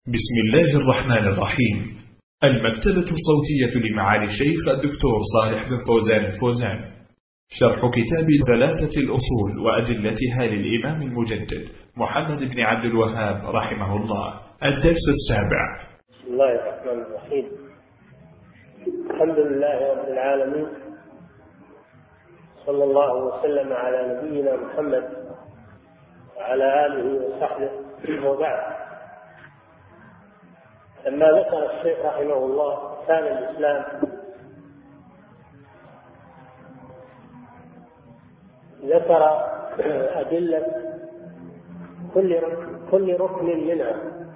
بسم الله الرحمن الرحيم. المكتبة الصوتية لمعالي الشيخ الدكتور صالح بن فوزان الفوزان، شرح كتاب ثلاثة الأصول وأدلتها للإمام المجدد محمد بن عبد الوهاب رحمه الله. الدرس السابع. بسم الله الرحمن الرحيم. الحمد لله رب العالمين، صلى الله وسلم على نبينا محمد وعلى آله وصحبه، وبعد. لما ذكر الشيخ رحمه الله كان الإسلام ذكر أدلة كل ركن منها،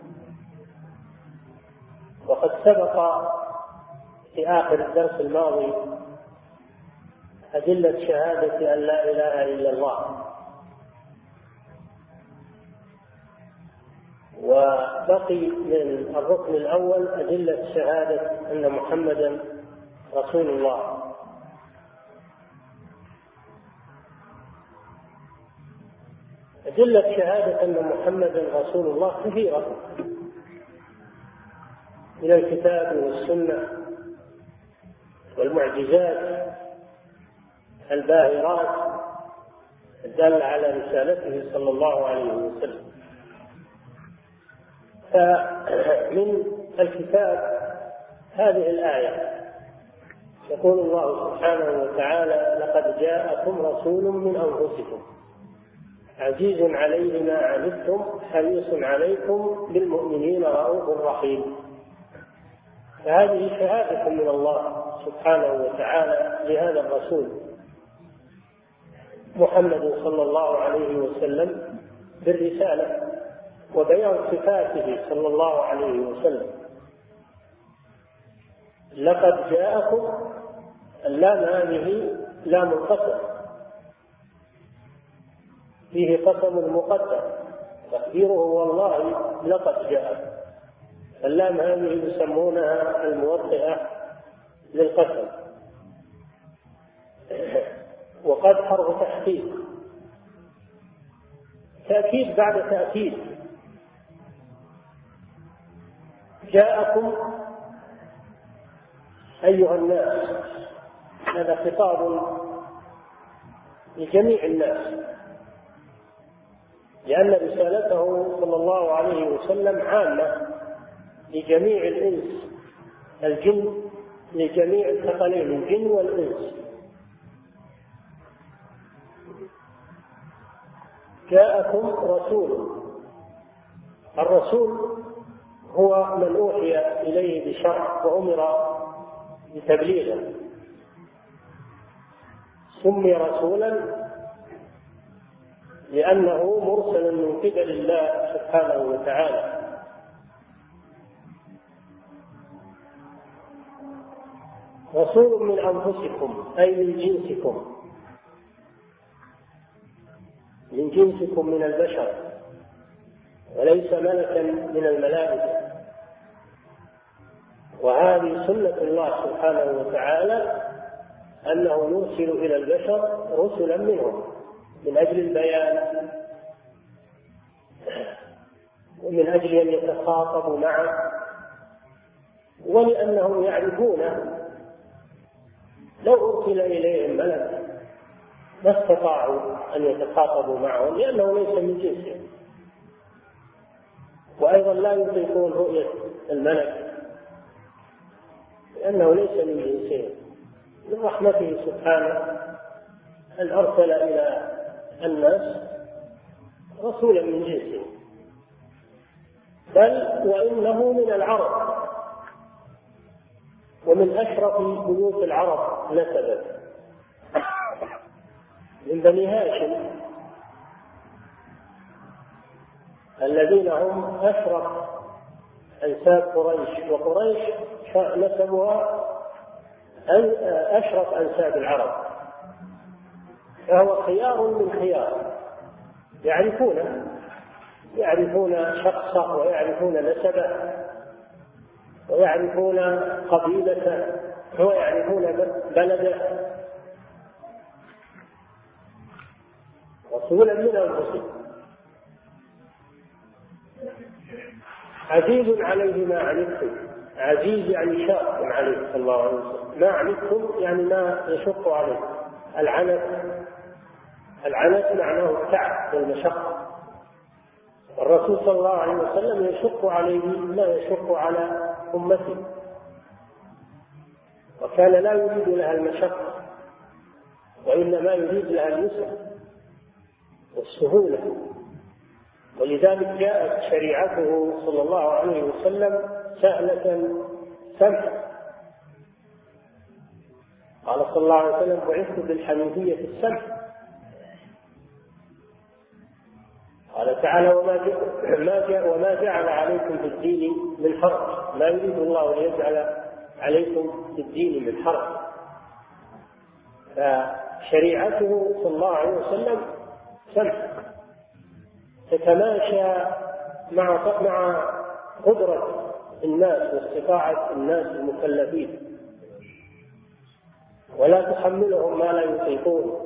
وقد سبق في آخر الدرس الماضي أدلة شهادة أن لا إله إلا الله، وبقي من الركن الأول أدلة شهادة أن محمدا رسول الله. أدلة شهادة أن محمدا رسول الله كثيرة من الكتاب والسنة والمعجزات الباهرات الدالة على رسالته صلى الله عليه وسلم. فمن الكتاب هذه الآية يقول الله سبحانه وتعالى: لقد جاءكم رسول من أنفسكم عزيز عليه ما عنتم حريص عليكم بالمؤمنين رؤوف رحيم. فهذه شهادة من الله سبحانه وتعالى لهذا الرسول محمد صلى الله عليه وسلم بالرسالة وبيان صفاته صلى الله عليه وسلم. لقد جاءكم، اللام هذه لام القسم، فيه قسم مقدر تقديره والله لقد جاءكم. اللام هذه يسمونها الموطئة للقسم، وقد حرف تحقيق، تأكيد بعد تأكيد. جاءكم أيها الناس، هذا خطاب لجميع الناس، لأن رسالته صلى الله عليه وسلم عامة لجميع الإنس الجن، لجميع الثقلين الجن والإنس. جاءكم رسول، الرسول هو من أوحي إليه بشرع وأمر بتبليغه، سمي رسولا لأنه مرسل من قبل الله سبحانه وتعالى. رسول من أنفسكم أي من جنسكم، من جنسكم من البشر، وليس ملكا من الملائكة. وهذه سنة الله سبحانه وتعالى أنه يرسل إلى البشر رسلا منهم من أجل البيان ومن أجل أن يتخاطبوا معه، ولأنهم يعرفون لو أرسل إليهم ملك ما استطاعوا أن يتخاطبوا معه، لأنه ليس من جنسهم، وأيضا لا يطيقون رؤية الملك لأنه ليس من جنسهم. من رحمته سبحانه أن أرسل إلى الناس رسولا من جنسهم، بل وإنه من العرب، ومن أشرف بيوت العرب نسبا، من بني هاشم الذين هم أشرف أنساب قريش، وقريش نسبها أشرف أنساب العرب، فهو خيار من خيار، يعرفون شخصه ويعرفون نسبه ويعرفون قبيلته ويعرفون بلده، رسولا من أنفسهم. عزيز عليه ما عنتم. عزيز يعني شاق عليه صلى الله عليه وسلم. ما عنتم يعني ما يشق عليه. العنت معناه التعب والمشقة. الرسول صلى الله عليه وسلم يشق عليه ما يشق على أمته، وكان لا يريد لها المشقة وإنما يريد لها اليسر والسهولة. ولذلك جاءت شريعته صلى الله عليه وسلم سهلة سمحة. قال صلى الله عليه وسلم: بعثت بالحنيفية السمحة. قال تعالى: وما جعل عليكم في الدين من حرج. ما يريد الله أن يجعل عليكم في الدين من حرج. فشريعته صلى الله عليه وسلم سمحة تتماشى مع قدرة الناس واستطاعة الناس المكلفين، ولا تحملهم ما لا يطيقون.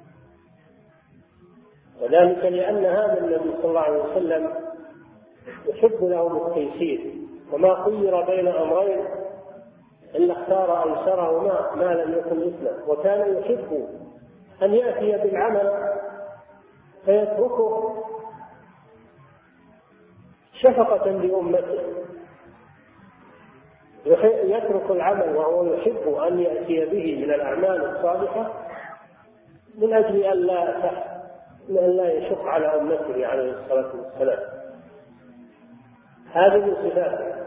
وذلك لأن هذا النبي صلى الله عليه وسلم يحب لهم التيسير، وما خير بين أمرين إلا اختار أيسرهما ما لم يكن إثما. وكان يحب أن يأتي بالعمل فيتركه شفقة بأمته، يترك العمل وهو يحب أن يأتي به من الأعمال الصالحة من أجل أن لا يشق على أمته عليه الصلاة والسلام. هذه من صفاته،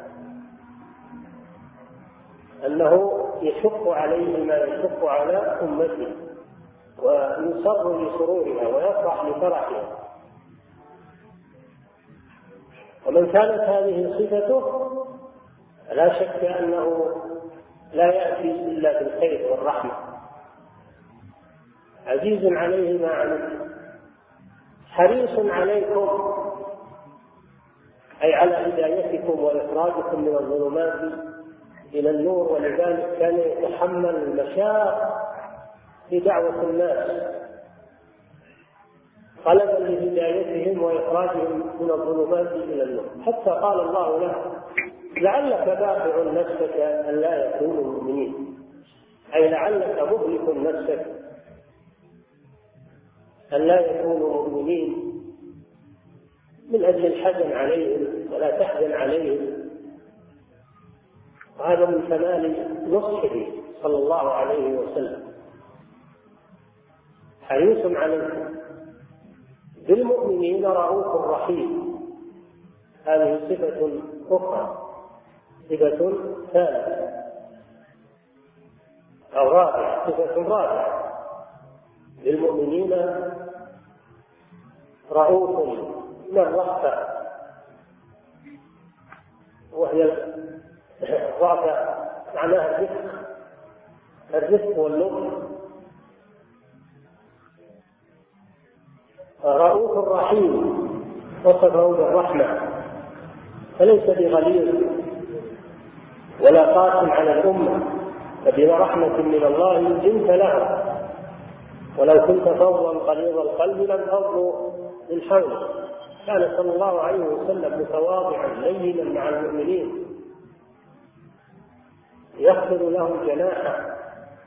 أنه يشق عليه ما يشق على أمته، ويصر لسرورها ويفرح لفرحها. ومن كانت هذه صفته لا شك أنه لا يأتي إلا بالخير والرحمة. عزيز عليه ما عنتم حريص عليكم، أي على هدايتكم وإخراجكم من الظلمات إلى النور. ولذلك كان يتحمل المشاق في دعوة الناس طلبا لهدايتهم وإخراجهم من الظلمات إلى النور، حتى قال الله له: لعلك باخع نفسك أن لا يكونوا مؤمنين، أي لعلك مهلك نفسك أن لا يكونوا مؤمنين، من أجل الحزن عليهم ولا تحزن عليهم. وهذا من كمال نصحه صلى الله عليه وسلم. حريص عليكم بالمؤمنين رؤوف رحيم. هذه صفة أخرى، صفة ثالثة أو رابعة، صفة رابعة. بالمؤمنين رؤوف من الرأفة، وهي الرأفة معناها الرفق واللطف. رؤوف رحيم وصفه بالرحمة، فليس بغليظ ولا قاسٍ على الأمة، فبما رحمة من الله لنت له، ولو كنت فظا غليظ القلب لانفضوا من حولك. كان صلى الله عليه وسلم متواضعا لينا مع المؤمنين، يخفض لهم جناحه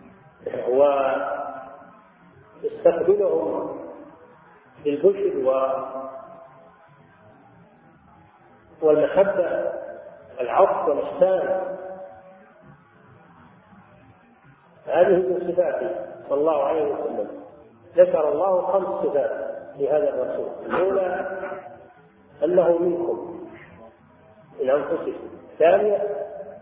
ويستقبلهم بالبشر والمحبة والعطف والإحسان. هذه من صفاته صلى الله عليه وسلم. ذكر الله 5 صفات لهذا الرسول. الأولى أنه منكم من أنفسكم. الثانية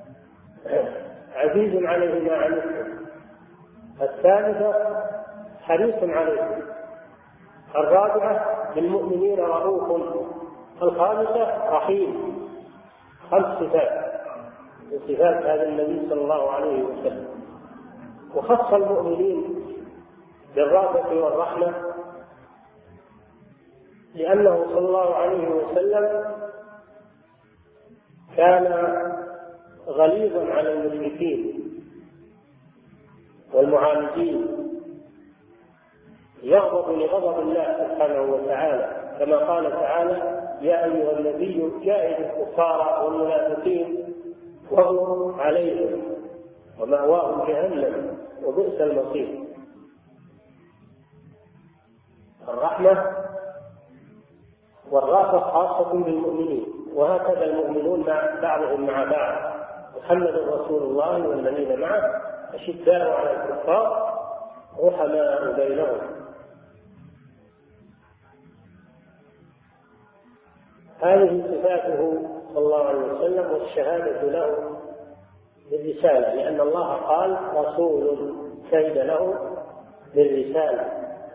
عزيز عليه ما عنتم. الثالثة حريص عليكم. الرابعة بالمؤمنين رؤوف. الخامسة رحيم. 5 صفات من صفات هذا النبي صلى الله عليه وسلم. وخص المؤمنين بالرأفة والرحمة لأنه صلى الله عليه وسلم كان غليظا على المشركين والمعاندين، يغضب لغضب الله سبحانه وتعالى، كما قال تعالى: يا أيها النبي جاهد الكفار والمنافقين واغلظ عليهم ومأواهم جهنم وبئس المصير. الرحمة والرأفة خاصة بالمؤمنين، وهكذا المؤمنون بعضهم مع بعض. محمد رسول الله والذين معه أشداء على الكفار رحماء بينهم. هذه صفاته صلى الله عليه وسلم، والشهادة له بالرسالة، لأن الله قال رسول شهد له بالرسالة.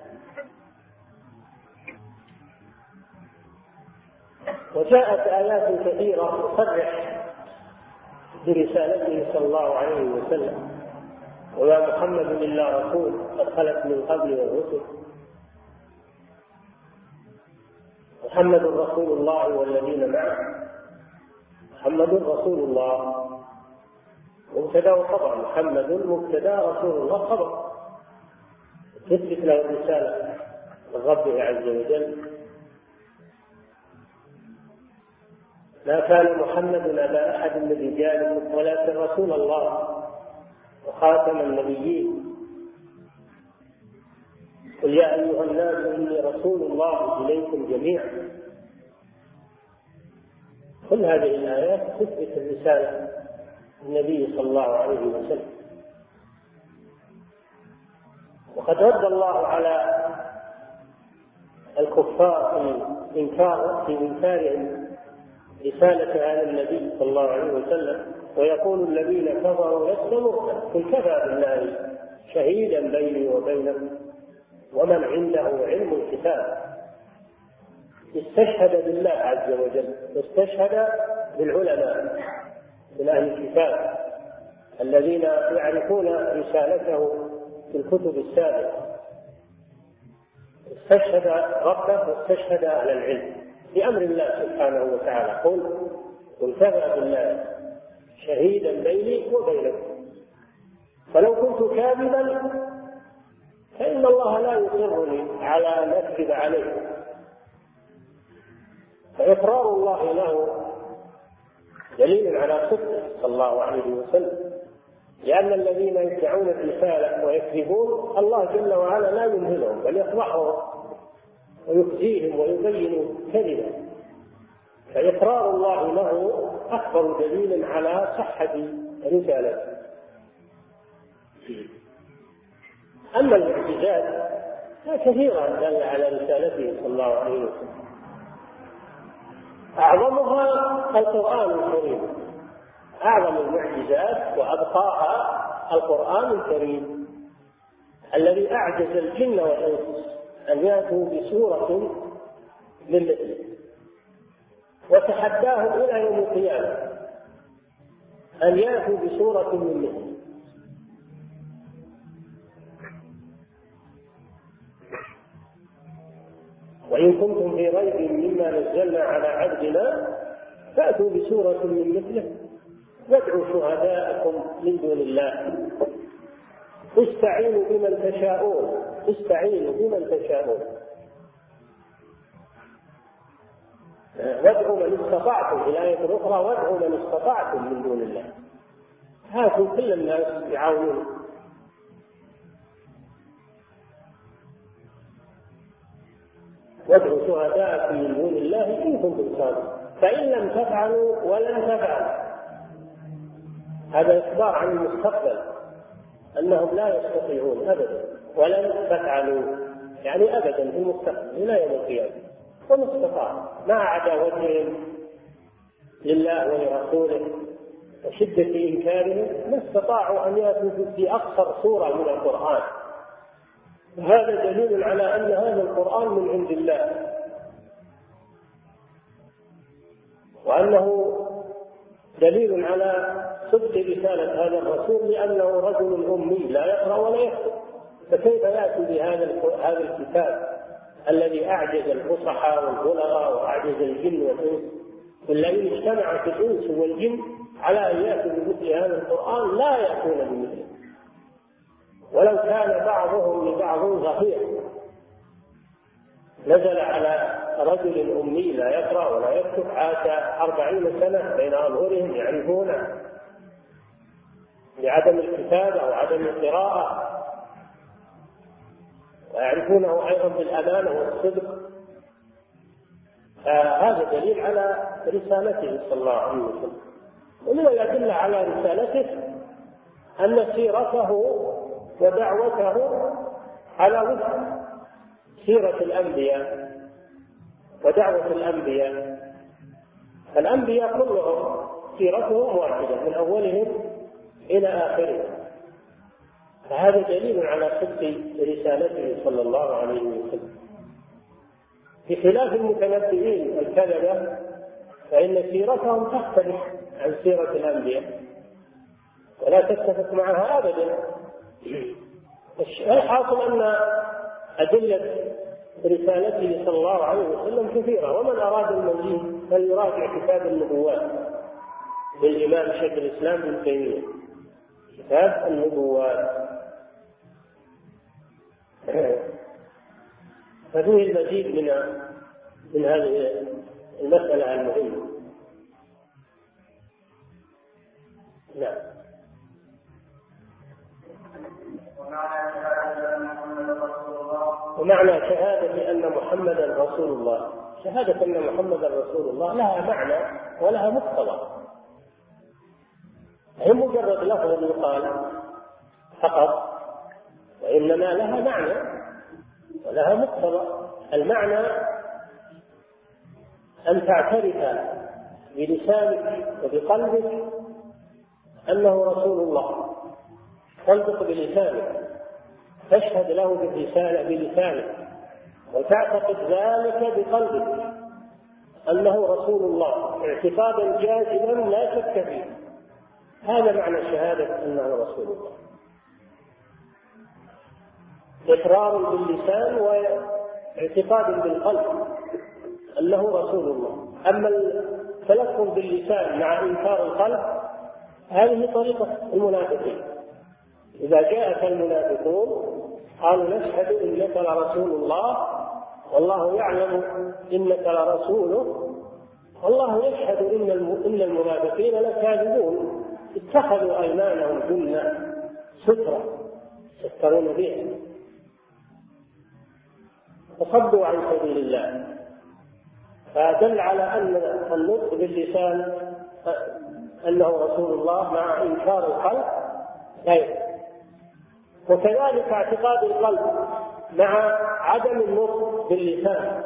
وجاءت آيات كثيرة تصرح برسالته صلى الله عليه وسلم: وما محمد إلا رسول قد خلت من قبله الرسل، محمد رسول الله والذين معه. محمد رسول الله مبتدا وخبر، محمد مبتدا رسول الله خبر، تثبت له الرسالة من ربه عز وجل. ما كان محمد أبا أحد من رجالكم ولكن رسول الله وخاتم النبيين. قل يا أيها الناس إني رسول الله إليكم جميعا. كل هذه الآيات تثبت الرسالة النبي صلى الله عليه وسلم. وقد رد الله على الكفار في إنكارهم رسالة هذا النبي صلى الله عليه وسلم، ويقول الذين كفروا لست مرسلا، قل كفى بالله شهيدا بيني وبينكم ومن عنده علم الكتاب. استشهد بالله عز وجل، واستشهد بالعلماء من أهل الكتاب الذين يعرفون رسالته في الكتب السابقة. استشهد ربه واستشهد أهل العلم بأمر الله سبحانه وتعالى. قل كفى بالله شهيدا بيني وبينكم. فلو كنت كاذبا فإن الله لا يصرني على أن أكذب عليه. فإقرار الله له دليل على صدقه صلى الله عليه وسلم، لأن الذين يدعون الرسالة ويكذبون الله جل وعلا لا يمهلهم بل يفضحهم ويخزيهم ويبين كذبا. فإقرار الله له أكبر دليل على صحة رسالته. أما المعجزات فكثيرة دل على رسالته صلى الله عليه وسلم، أعظمها القرآن الكريم، أعظم المعجزات وأبقاها القرآن الكريم الذي أعجز الجن والإنس أن يأتوا بسورة من مثله، وتحداهم إلى يوم القيامة أن يأتوا بسورة من مثله. وإن كنتم في ريب مما نزلنا على عبدنا فأتوا بسورة من مثله وادعوا شهداءكم من دون الله استعينوا بمن تشاءون وادعوا من استطعتم. في الآية الأخرى وادعوا من استطعتم من دون الله. هاتوا كل الناس يعاونون. وادعوا شهداءكم من دون الله إن كنتم صادقين فإن لم تفعلوا ولن تفعلوا. هذا إخبار عن المستقبل أنهم لا يستطيعون أبدا، ولن تفعلوا يعني أبدا في المستقبل إلى يوم القيامة. وما استطاعوا مع عداوتهم لله ولرسوله وشدة إنكارهم ما استطاعوا أن يأتوا بأقصر سورة من القرآن. هذا دليل على أن هذا القرآن من عند الله، وأنه دليل على صدق رسالة هذا الرسول، لأنه رجل أمي لا يقرأ ولا يكتب، فكيف يأتي بهذا الكتاب الذي أعجز الفصحاء والبلغاء وأعجز الجن والإنس؟ والذين اجتمعت الإنس والجن على أن يأتوا بمثل هذا القرآن لا يأتون بمثله، ولو كان بعضهم لبعض ظهير. نزل على رجل أمي لا يقرأ ولا يكتب عاش 40 سنة بين أظهرهم يعرفونه لعدم الكتابة وعدم القراءة، ويعرفونه أيضا بالأمانة والصدق. هذا دليل على رسالته صلى الله عليه وسلم. ومن الأدلة على رسالته أن سيرته ودعوته على وفق سيرة الأنبياء ودعوة الأنبياء. الأنبياء كلهم سيرتهم واحدة من أولهم إلى آخرهم، فهذا دليل على صدق رسالته صلى الله عليه وسلم، بخلاف المتنبئين الكذبة فإن سيرتهم تختلف عن سيرة الأنبياء ولا تتفق معها أبدا. الحاصل أن أدلة رسالته صلى الله عليه وسلم كثيرة، ومن أراد المزيد فليراجع كتاب النبوات للإمام شيخ الإسلام ابن تيمية، كتاب النبوات، ففيه المزيد من هذه المسألة المهمة. نعم. ومعنى شهادة أن محمدا رسول الله، شهادة أن محمدا رسول الله لها معنى ولها مقتضى، هي مجرد لفظ يقال فقط، وإنما لها معنى ولها مقتضى. المعنى أن تعترف بلسانك وبقلبك أنه رسول الله، تنطق بلسانك، تشهد له بالرسالة بلسانك، وتعتقد ذلك بقلبك أنه رسول الله اعتقادا جازما لا شك فيه. هذا معنى شهادة أنه رسول الله، إقرار باللسان واعتقاد بالقلب أنه رسول الله. أما التلفظ باللسان مع إنكار القلب هذه طريقة المنافقين. إذا جاءك المنافقون قالوا نشهد إنك لرسول الله والله يعلم إنك لرسوله والله يشهد إن المنافقين لكاذبون، اتخذوا أيمانهم جنة سترة يسترون بها وصدوا عن سبيل الله. فدل على أن النطق باللسان أنه رسول الله مع إنكار القلب لا يكفي، وكذلك اعتقاد القلب مع عدم النطق باللسان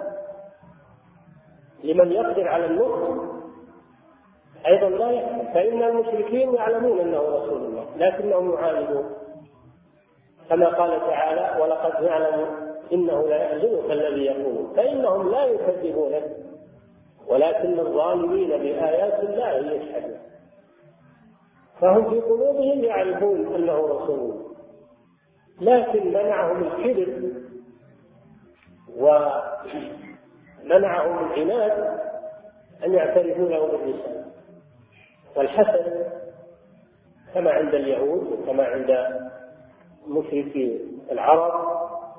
لمن يقدر على النطق أيضا لا يكفي، فإن المشركين يعلمون أنه رسول الله لكنهم يعاندون، كما قال تعالى ولقد نعلم إنه ليحزنك الذي يقولون، فإنهم لا يكذبونك ولكن الظالمين بآيات الله يجحدون. فهم في قلوبهم يعرفون أنه رسول الله، لكن منعهم الكبر ومنعهم العناد أن يعترفوا له باللسان والحسد، كما عند اليهود وكما عند مشركي العرب،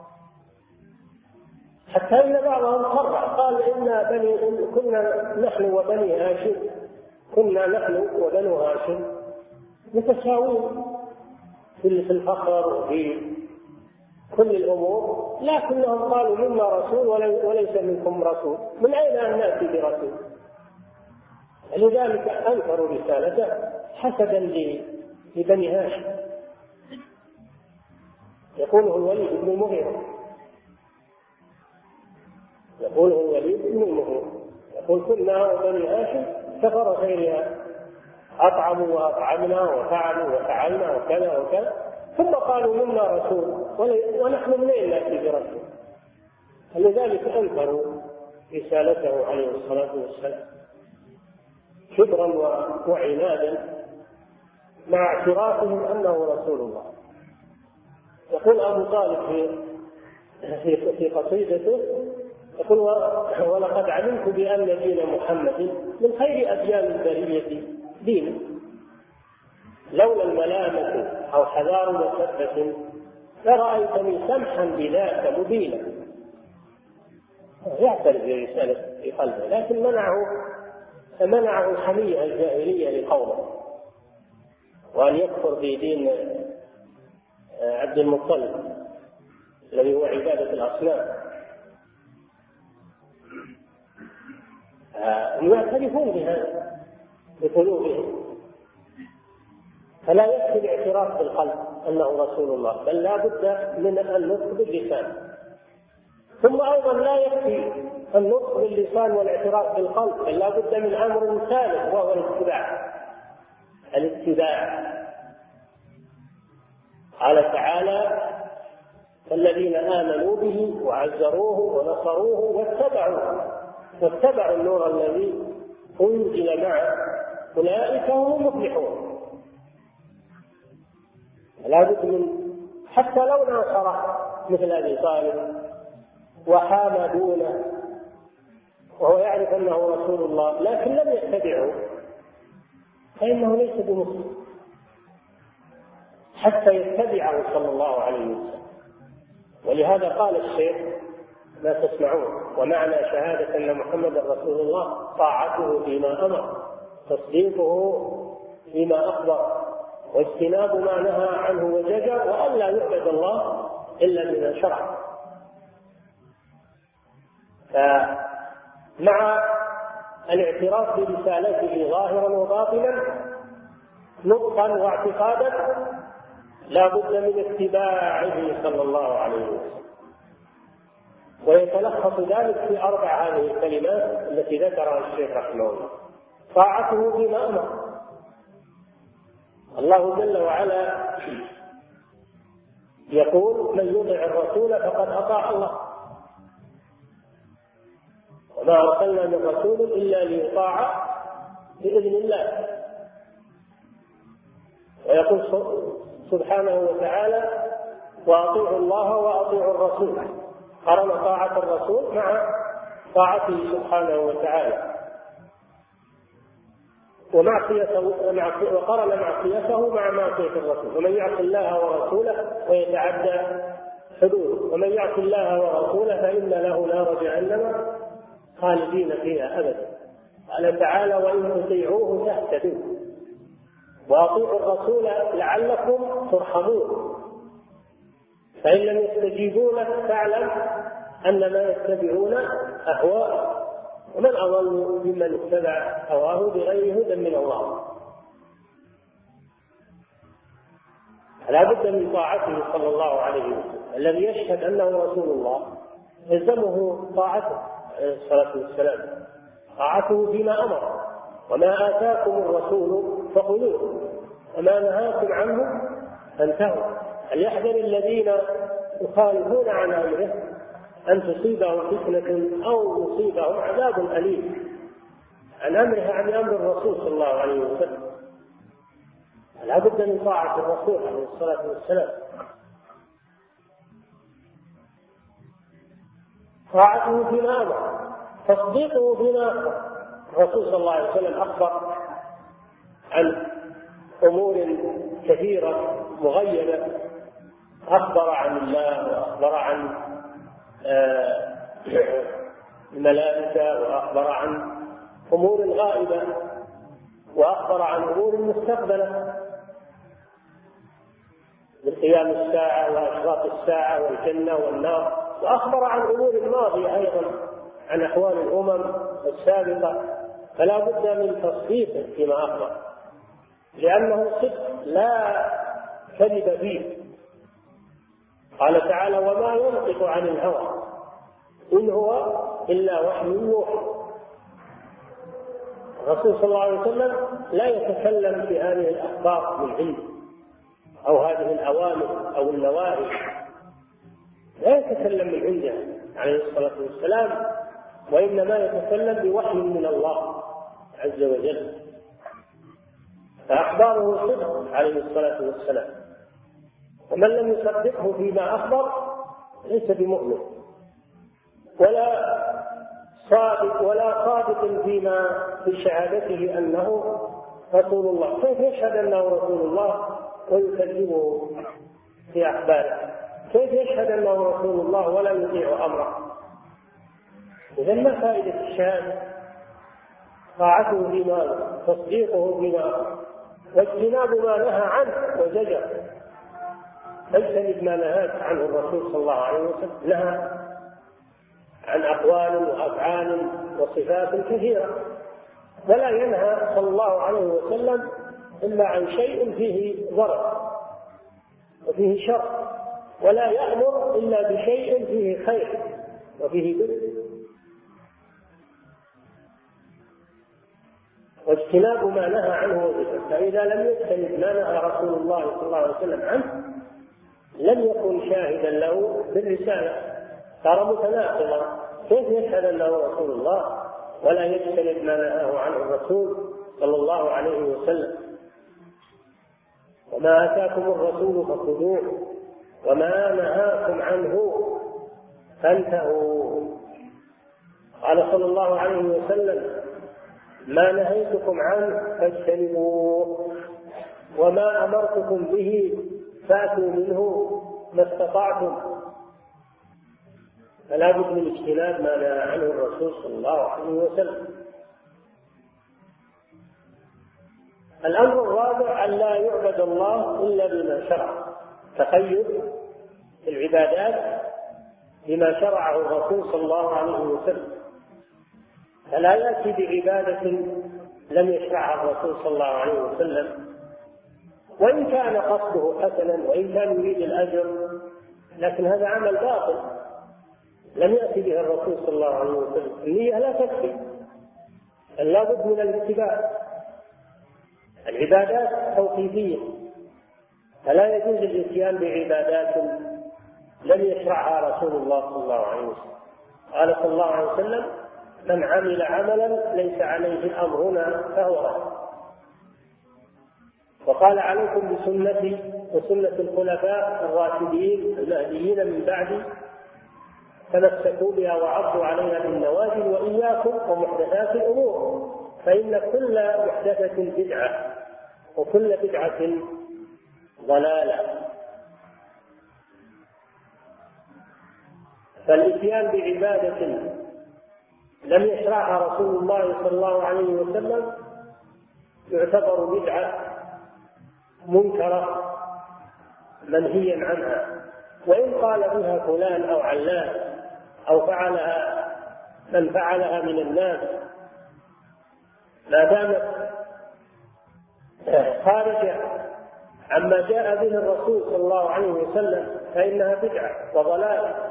حتى إن بعضهم صرح قال كنا نحن وبني هاشم، كنا نحن وبنو هاشم متساوون في الفخر وفي كل الأمور، لكنهم قالوا منا رسول وليس منكم رسول، من أين أن نأتي برسول؟ لذلك أنكروا رسالته حسدا لبني هاشم. يقوله الوليد بن المغيرة يقول كنا وبني هاشم كفر غيرها، أطعموا وأطعمنا وفعلوا وفعلنا وكذا وكذا، ثم قالوا منا رسول ونحن منين نأتي برسول؟ فلذلك أنكروا رسالته عليه الصلاة والسلام كبرا وعنادا مع اعترافهم أنه رسول الله. يقول أبو طالب في قصيدته يقول ولقد علمت بأن دين محمد من خير أديان البرية دينا، لولا الملامة أو حذار مسبة لرأيتني سمحا بذاك مبينا. يعترف برسالة في قلبه، لكن منعه الحمية الجاهلية لقومه، وأن يكفر بدين عبد المطلب الذي هو عبادة الأصنام. يعترفون بهذا بقلوبهم، فلا يكفي الاعتراف بالقلب أنه رسول الله، بل لا بد من النطق باللسان. ثم أيضا لا يكفي النطق باللسان والاعتراف بالقلب، بل لا بد من أمر ثالث وهو الاتباع. قال تعالى: الذين آمنوا به وعزروه ونصروه واتبعوا النور الذي أنزل معه أولئك هم المفلحون. لا بد من، حتى لو ناصره مثل أبي طالب وحام دونه وهو يعرف أنه رسول الله لكن لم يتبعه، فإنه ليس بمسلم حتى يتبعه صلى الله عليه وسلم. ولهذا قال الشيخ ما تسمعون: ومعنى شهادة أن محمد رسول الله طاعته فيما أمر، تصديقه فيما أخبر، واجتناب ما نهى عنه وزجر، وأن لا يعبد الله إلا بما شرع. فمع الاعتراف برسالته ظاهرا وباطنا نطقا واعتقادا لا بد من اتباعه صلى الله عليه وسلم. ويتلخص ذلك في 4 هذه الكلمات التي ذكرها الشيخ رحمه الله: طاعته فيما أمر. الله جل وعلا يقول: من يطع الرسول فقد أطاع الله، وما أرسلنا من رسول إلا ليطاع بإذن الله. ويقول سبحانه وتعالى: وأطيعوا الله وأطيعوا الرسول. قرن طاعة الرسول مع طاعته سبحانه وتعالى، وقرن معصيته مع معصية الرسول. ومن يعص الله ورسوله ويتعدى حدوده، ومن يعص الله ورسوله فإن له نار جهنم خالدين فيها أبدا. قال تعالى: وإن تطيعوه تهتدوا، وأطيعوا الرسول لعلكم ترحمون. فإن لم يستجيبوا لك فاعلم أنما يتبعون أهواءهم، ومن أضل ممن اتبع هواه بغير هدى من الله. لا بد من طاعته صلى الله عليه وسلم. الذي يشهد أنه رسول الله يلزمه طاعته عليه الصلاة والسلام، طاعته فيما أمر. وما آتاكم الرسول فخذوه وما نهاكم عنه فانتهوا. فليحذر الذين يخالفون عن أمره أن تصيبهم فتنة أو يصيبهم عذاب أليم. عن أمره عن أمر الرسول صلى الله عليه وسلم. لا بد من طاعة الرسول عليه الصلاة والسلام. طاعته فيما أمر، تصديقه فيما أخبر. الرسول صلى الله عليه وسلم أخبر عن أمور كثيرة مغيبة، أخبر عن الله، وأخبر عن الملائكة، وأخبر عن أمور غائبة، وأخبر عن أمور مستقبلة من قيام الساعة وأشراط الساعة والجنة والنار، وأخبر عن أمور ماضية أيضا، عن أحوال الأمم السابقة. فلا بد من تصديقه فيما أخبر، لأنه صدق لا كذب فيه. قال تعالى: وما ينطق عن الهوى إن هو إلا وحي يوحى. الرسول صلى الله عليه وسلم لا يتكلم في هذه الأخبار من عنده أو هذه الأوامر أو النواهي، لا يتكلم من عنده عليه الصلاة والسلام، وإنما يتكلم بوحي من الله عز وجل. فأخباره صدق عليه الصلاة والسلام، ومن لم يصدقه فيما أخبر ليس بمؤمن ولا صادق فيما في شهادته أنه رسول الله. كيف يشهد أنه رسول الله ويكذبه في أخباره؟ كيف يشهد أنه رسول الله ولا يطيع أمره؟ إذن ما فائدة الشهادة؟ طاعته فيما أمر، تصديقه فيما أمر، واجتناب ما نهى عنه وزجر. فاجتنب ما نهاك عنه الرسول صلى الله عليه وسلم. نهى عن أقوال وأفعال وصفات كثيرة، ولا ينهى صلى الله عليه وسلم إلا عن شيء فيه ضرر وفيه شر، ولا يأمر إلا بشيء فيه خير وفيه بر. واجتناب ما نهى عنه وزجر. فإذا لم يجتنب ما نهى رسول الله صلى الله عليه وسلم عنه لم يكن شاهدا له بالرسالة، صار متناقضا. كيف يشهد أنه رسول الله ولا يجتنب ما نهاه عنه الرسول صلى الله عليه وسلم؟ وما آتاكم الرسول فخذوه وما نهاكم عنه فانتهوا. قال صلى الله عليه وسلم: ما نهيتكم عنه فاجتنبوه وما أمرتكم به فأتوا منه ما استطعتم. فلا بد من اجتناب ما نهى عنه الرسول صلى الله عليه وسلم. الأمر الرابع: أن لا يعبد الله إلا بما شرع، تقيد العبادات بما شرعه الرسول صلى الله عليه وسلم، فلا يأتي بعبادة لم يشرعها الرسول صلى الله عليه وسلم، وإن كان قصده حسنا وإن كان يريد الأجر، لكن هذا عمل باطل لم يأتي به الرسول صلى الله عليه وسلم. النية لا تكفي، لا بد من الاتباع. العبادات توقيفية، فلا يجوز الاتيان بعبادات لم يشرعها رسول الله صلى الله عليه وسلم. قال صلى الله عليه وسلم: من عمل عملا ليس عليه أمرنا فهو رد. وقال: عليكم بسنتي وسنة الخلفاء الراشدين المهديين من بعدي، تمسكوا بها وعضوا عليها بالنواجذ، وإياكم ومحدثات الأمور، فإن كل محدثة بدعة وكل بدعة ضلالة. فالإتيان بعبادة لم يشرعها رسول الله صلى الله عليه وسلم يعتبر بدعة منكرة منهيا عنها، وإن قال بها فلان أو علان أو فعلها من فعلها من الناس، ما دامت خارجة عما جاء به الرسول صلى الله عليه وسلم فإنها بدعة وضلال.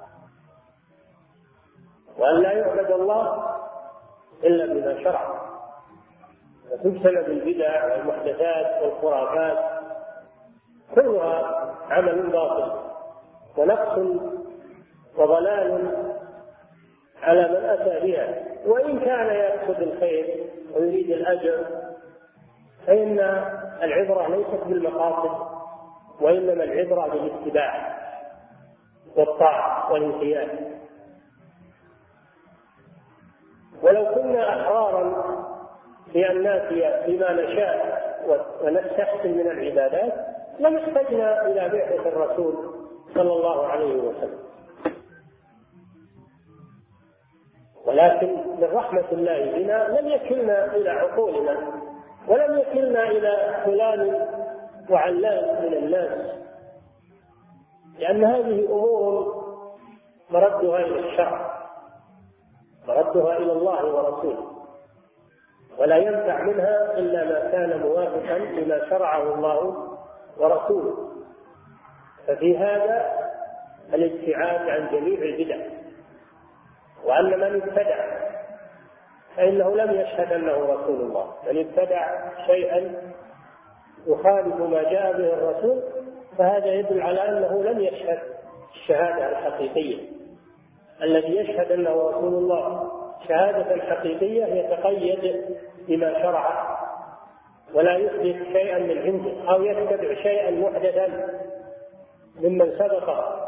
وأن لا يعبد الله إلا بما شرع، وتجتنب البدع والمحدثات والخرافات، كلها عمل باطل ونقص وضلال على من أتى بها. وإن كان يقصد الخير ويريد الأجر فإن العبرة ليست بالمقاصد، وإنما العبرة بالاتباع والطاعة والانقياد. ولو كنا أحرارا بأن نأتي بما نشاء ونستحسن من العبادات لم احتجنا إلى بعثة الرسول صلى الله عليه وسلم، ولكن من رحمة الله بنا لم يكلنا إلى عقولنا ولم يكلنا إلى فلان وعلان من الناس، لأن هذه أمور مردها إلى الشرع، مردها إلى الله ورسوله، ولا ينفع منها إلا ما كان موافقا لما شرعه الله ورسوله. ففي هذا الابتعاد عن جميع البدع، وأن من ابتدع فإنه لم يشهد أنه رسول الله. من ابتدع شيئا يخالف ما جاء به الرسول فهذا يدل على أنه لم يشهد الشهادة الحقيقية. الذي يشهد أنه رسول الله شهادة حقيقية يتقيد بما شرع ولا يحدث شيئا من عنده أو يتبع شيئا محدثا ممن سبقه.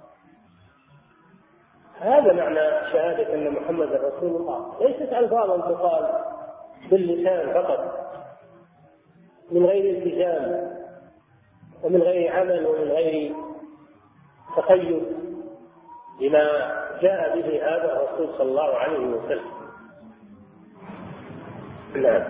هذا معنى شهادة أن محمد رسول الله، ليست ألفاظا تقال باللسان فقط من غير التزام ومن غير عمل ومن غير تقيد بما جاء به هذا الرسول صلى الله عليه وسلم. نعم.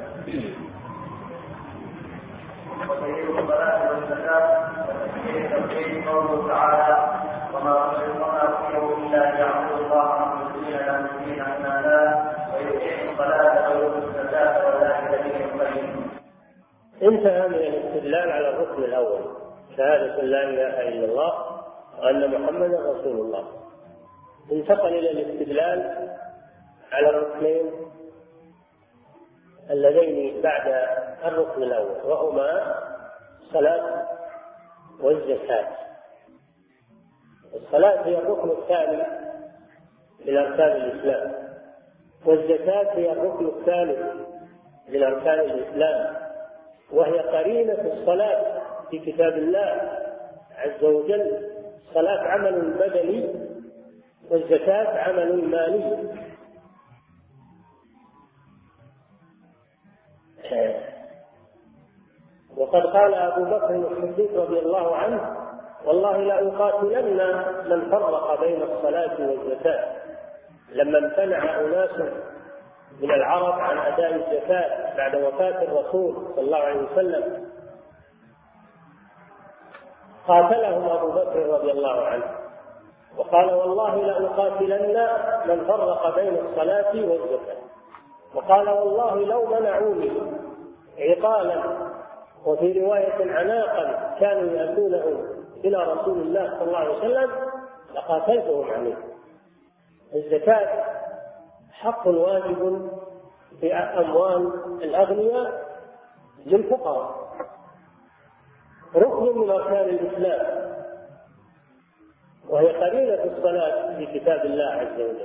وسيد الصلاة والزكاة وتفسير قوله تعالى وما أمروا إلا ليعبدوا الله مخلصين له الدين حنفاء ويقيموا الصلاة ويؤتوا الزكاة وذلك دين القيم. انتهى من الاستدلال على الركن الأول شهادة لا إله إلا الله وأن محمدا رسول الله. انتقل إلى الاستدلال على الركنين اللذين بعد الركن الأول وهما الصلاة والزكاة. الصلاة هي الركن الثاني من أركان الإسلام، والزكاة هي الركن الثالث من أركان الإسلام، وهي قرينة الصلاة في كتاب الله عز وجل. الصلاة عمل بدني والزكاة عمل مالي. وقد قال أبو بكر الصديق رضي الله عنه والله لأقاتلن من فرق بين الصلاة والزكاة، لما امتنع أناس من العرب عن أداء الزكاة بعد وفاة الرسول صلى الله عليه وسلم قاتلهم أبو بكر رضي الله عنه وقال والله لأقاتلن من فرق بين الصلاة والزكاة، وقال والله لو منعوني عقالا وفي رواية عناقا كانوا يأتونه إلى رسول الله صلى الله عليه وسلم لقاتلتهم عليه. الزكاة حق واجب في أموال الأغنياء للفقراء، ركن من أركان الإسلام، وهي قرينة الصلاة في كتاب الله عز وجل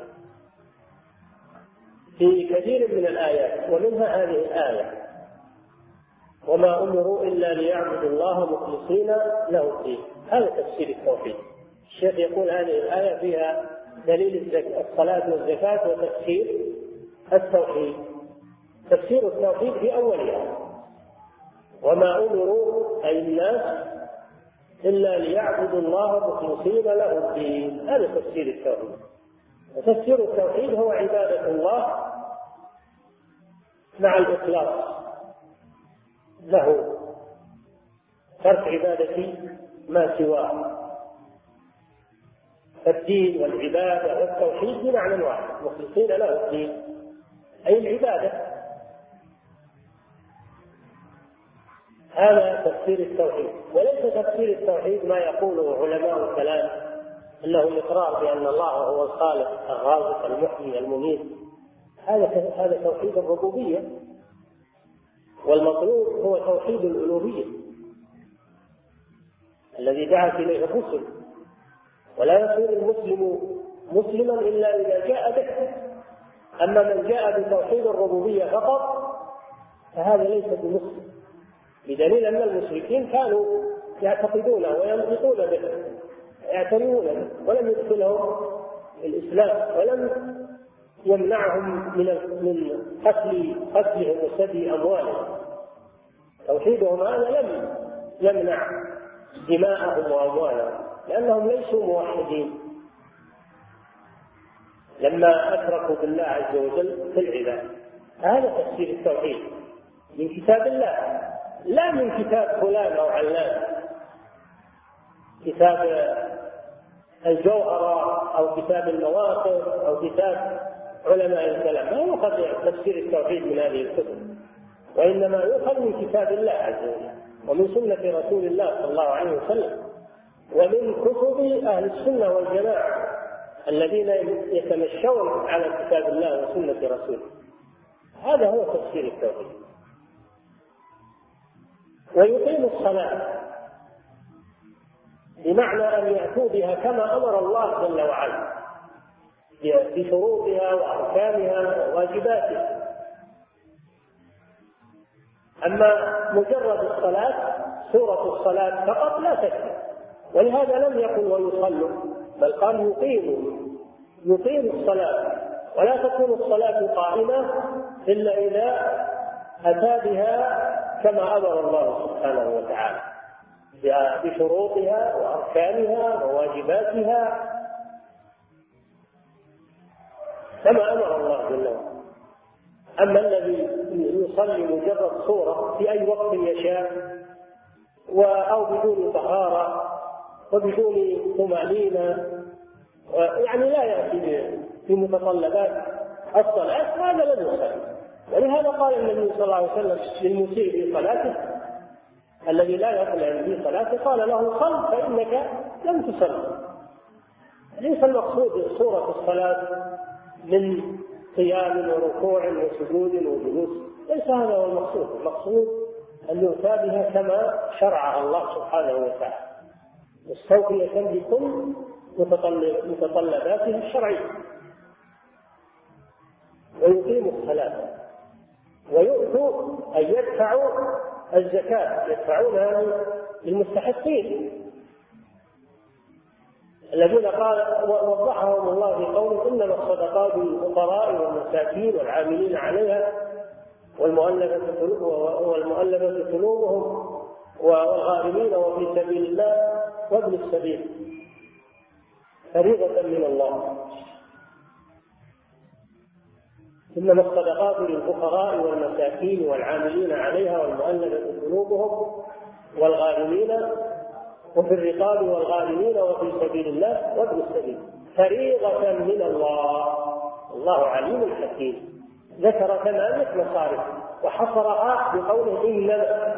في كثير من الآيات، ومنها هذه الآية وما أمروا إلا ليعبدوا الله مخلصين له الدين. هذا تفسير التوحيد. الشيخ يقول هذه الآية فيها دليل الصلاة والزكاة وتفسير التوحيد. تفسير التوحيد في أولها وما أمروا أي الناس إلا ليعبدوا الله مخلصين له الدين. هذا تفسير التوحيد. وتفسير التوحيد هو عبادة الله مع الإخلاص له، ترك عبادة ما سواه. الدين والعبادة والتوحيد بمعنى واحد، مخلصين له الدين أي العبادة. هذا تفسير التوحيد. وليس تفسير التوحيد ما يقوله علماء الكلام أنه الإقرار بأن الله هو الخالق الرازق المحيي المميت. هذا توحيد الربوبية، والمطلوب هو توحيد الألوهية الذي دعت إليه الرسل. ولا يصير المسلم مسلما إلا إذا جاء به. أما من جاء بتوحيد الربوبية فقط فهذا ليس بمسلم، بدليل أن المشركين كانوا يعتقدونه وينطقون به يعترفون به، ولم يدخلهم الإسلام، ولم يمنعهم من قتلهم وسبي أموالهم. توحيدهم هذا لم يمنع دماءهم وأموالهم، لأنهم ليسوا موحدين لما أشركوا بالله عز وجل في العبادة. هذا تفسير التوحيد من كتاب الله، لا من كتاب فلان أو علان، كتاب الجوهرة أو كتاب المواقف أو كتاب علماء الكلام. ما يؤخذ تفسير التوحيد من هذه الكتب، وإنما يؤخذ من كتاب الله عز وجل ومن سنة رسول الله صلى الله عليه وسلم، ومن كتب أهل السنة والجماعة الذين يتمشون على كتاب الله وسنة رسوله. هذا هو تفسير التوحيد. ويقيم الصلاة بمعنى أن يأتوا بها كما أمر الله جل وعلا بشروطها وأركانها وواجباتها. أما مجرد الصلاة سورة الصلاة فقط لا تكفي، ولهذا لم يقل ويصلوا، بل قال يقيم الصلاة. ولا تكون الصلاة قائمة إلا إذا أتى بها كما أمر الله سبحانه وتعالى بشروطها وأركانها وواجباتها. كما أمر الله جل وعلا. أما الذي يصلي مجرد صورة في أي وقت يشاء أو بدون طهارة وبدون طمأنينة، يعني لا يأتي بمتطلبات الصلاة، هذا لم يصلي. ولهذا قال النبي صلى الله عليه وسلم للمسيء في صلاته الذي لا يصلي في صلاته، قال له صل فإنك لم تصل. ليس المقصود صورة الصلاة من قيام وركوع وسجود وجلوس، ليس هذا هو المقصود. المقصود أن يؤتى بها كما شرعها الله سبحانه وتعالى، مستوفية بكل متطلباتها الشرعية، ويقيم الصلاة ويؤتوا أن يدفعوا الزكاة، يدفعونها للمستحقين الذين قال وضحهم الله في قوله إنما الصدقات للفقراء والمساكين والعاملين عليها والمؤلفة قلوبهم والغارمين وفي سبيل الله وابن السبيل فريضة من الله. إنما الصدقات للفقراء والمساكين والعاملين عليها والمؤلفة قلوبهم والغارمين وفي الرقاب والغارمين وفي سبيل الله وابن السبيل فريضة من الله، الله عليم حكيم. ذكر 8 مصارف وحصرها بقوله إنما،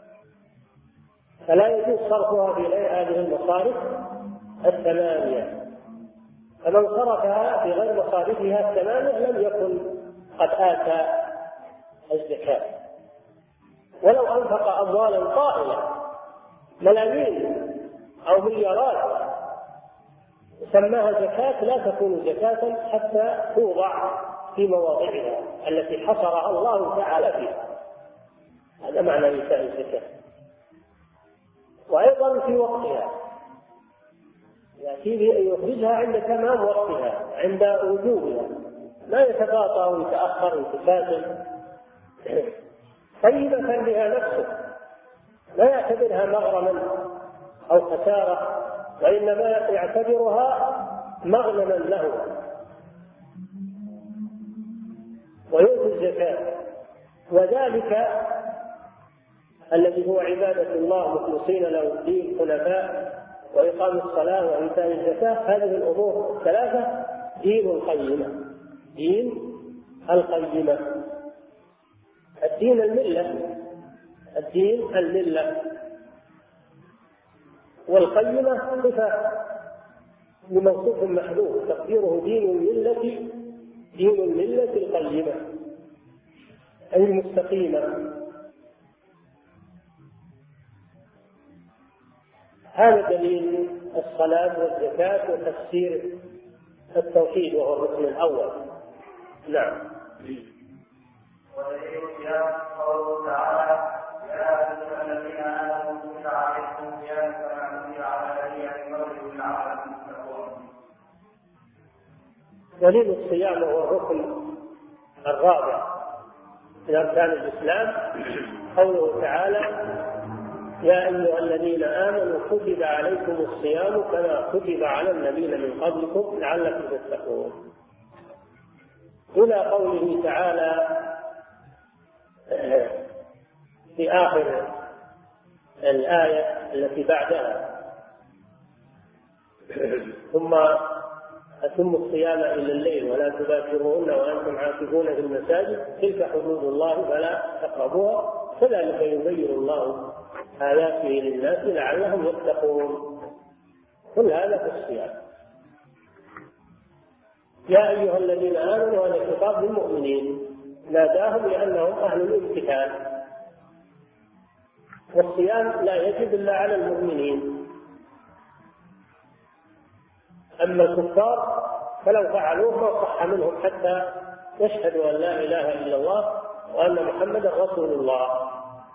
فلا يجوز صرفها في هذه المصارف 8، فمن صرفها في غير مصارفها 8 لم يكن قد آتى الزكاة. ولو أنفق أموالا طائلة ملايين أو مليارات سماها زكاة لا تكون زكاة حتى توضع في مواضعها التي حصرها الله تعالى فيها. هذا معنى إيتاء الزكاة. وأيضا في وقتها، يخرجها عند تمام وقتها، عند وجوبها، لا يتقاطع ويتأخر ويتكاسل، طيبة بها نفسه، لا يعتبرها مغرما أو خسارة، وإنما يعتبرها مغنما له ويؤتي الزكاة. وذلك الذي هو عبادة الله مخلصين له الدين حنفاء وإقام الصلاة وإيتاء الزكاة، هذه الأمور الثلاثة دين القيمة. دين القيمة، الدين الملة، الدين الملة، والقيمة صفة لموصوف محذوف تقديره دين الملة، دين الملة القيمة أي المستقيمة. هذا دليل الصلاة والزكاة وتفسير التوحيد وهو الركن الأول. نعم. ودليل الصيام قوله تعالى يا أيها الذين آمنوا كتب عليكم الصيام كما كتب على الذين من قبلكم لعلكم تتقون. دليل الصيام هو الركن الرابع من أركان الإسلام، قوله تعالى يا أيها الذين آمنوا كتب عليكم الصيام كما كتب على الذين من قبلكم لعلكم تتقون، إلى قوله تعالى في آخر الآية التي بعدها ثم أتموا الصيام إلى الليل ولا تباشروهن وأنتم عاكفون في المساجد تلك حدود الله فلا تقربوها كذلك يبين الله آياته للناس لعلهم يتقون. كل هذا في الصيام. يا أيها الذين آمنوا هذا خطاب للمؤمنين ناداهم لأنهم أهل الامتثال، والصيام لا يجب إلا على المؤمنين. أما الكفار فلو فعلوه ما صح منهم حتى يشهدوا أن لا إله إلا الله وأن محمدا رسول الله.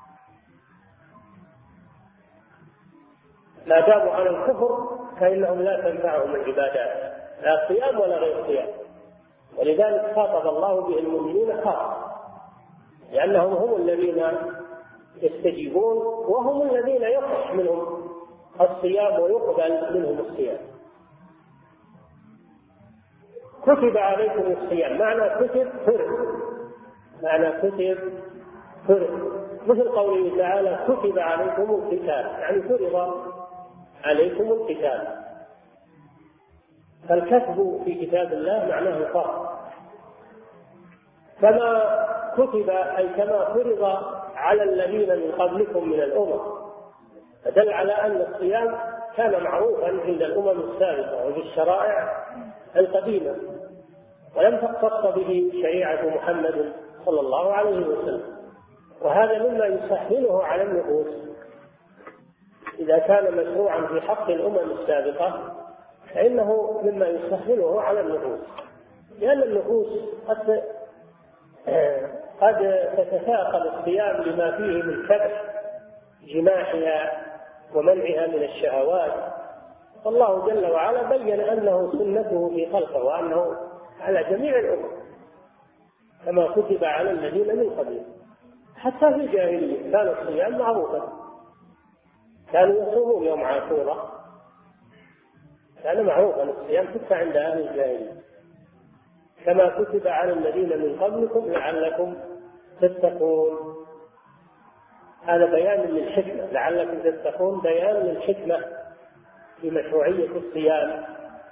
ما داموا على الكفر فإنهم لا تنفعهم العبادات، لا صيام ولا غير صيام. ولذلك خاطب الله به المؤمنين خاصة، لأنهم هم الذين يستجيبون وهم الذين يصح منهم الصيام ويقبل منهم الصيام. كتب عليكم الصيام، معنى كتب فرض، معنى كتب فرض، مثل قوله تعالى كتب عليكم القتال، يعني فرض عليكم القتال. فالكتب في كتاب الله معناه فرض، كما كتب أي كما فرض على الذين من قبلكم من الأمم، فدل على أن الصيام كان معروفا عند الأمم السابقة وبالشرائع القديمة، ولم تختص به شريعة محمد صلى الله عليه وسلم. وهذا مما يسهله على النفوس إذا كان مشروعا في حق الأمم السابقة، فإنه مما يسهله على النفوس، لأن النفوس قد تتثاقل الصيام لما فيه من كبح جماحها ومنعها من الشهوات. والله جل وعلا بين أنه سنته في خلقه وأنه على جميع الأمم كما كتب على الذين من قبلهم. حتى في الجاهلية كان الصيام معروفا، كانوا يصومون يوم عاشوراء، كان معروفا الصيام حتى عند أهل الجاهلية، كما كتب على الذين من قبلكم لعلكم تتقون. هذا بيان للحكمة، لعلكم تتقون بيان للحكمة في مشروعية الصيام،